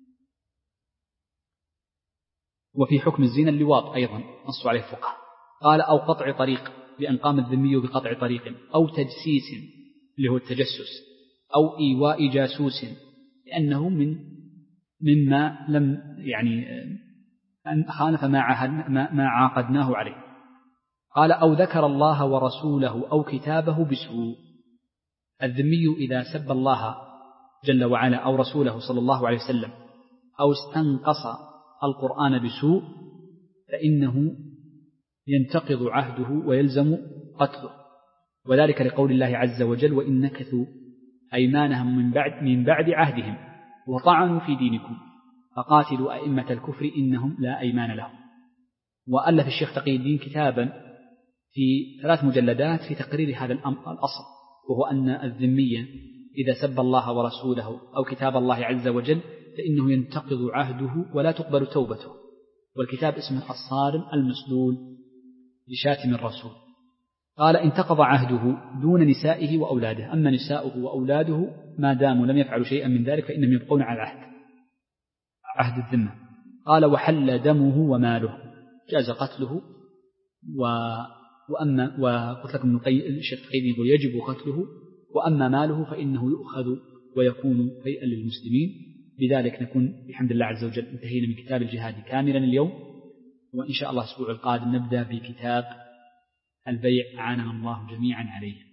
A: وفي حكم الزنا اللواط أيضا نص عليه الفقهاء. قال أو قطع طريق، بأن قام الذمي بقطع طريق. أو تجسيس اللي هو التجسس. أو إيواء جاسوس، لأنه من مما لم يعني خالف ما عهدنا ما عاقدناه عليه. قال أو ذكر الله ورسوله أو كتابه بسوء. الذمي إذا سب الله جل وعلا أو رسوله صلى الله عليه وسلم أو استنقص القرآن بسوء فإنه ينتقض عهده ويلزم قتله، وذلك لقول الله عز وجل وإن نكثوا أيمانهم من بعد من بعد عهدهم وطعنوا في دينكم. فقاتلوا أئمة الكفر إنهم لا أيمان لهم. وألف الشيخ تقي الدين كتابا في ثلاث مجلدات في تقرير هذا الأصل، وهو أن الذمية إذا سب الله ورسوله أو كتاب الله عز وجل فإنه ينتقض عهده ولا تقبل توبته. والكتاب اسمه الصارم المسلول لشاتم الرسول. قال انتقض عهده دون نسائه وأولاده، أما نساؤه وأولاده ما داموا لم يفعلوا شيئا من ذلك فإنهم يبقون على العهد، عهد الذمة. قال وحل دمه وماله، جاز قتله و... وأما وقلت لكم الشيخ تقي الدين يقول يجب قتله، وأما ماله فإنه يؤخذ ويكون فيئا للمسلمين. بذلك نكون بحمد الله عز وجل انتهينا من كتاب الجهاد كاملا اليوم، وإن شاء الله الأسبوع القادم نبدأ بكتاب البيع، أعاننا الله جميعا عليه.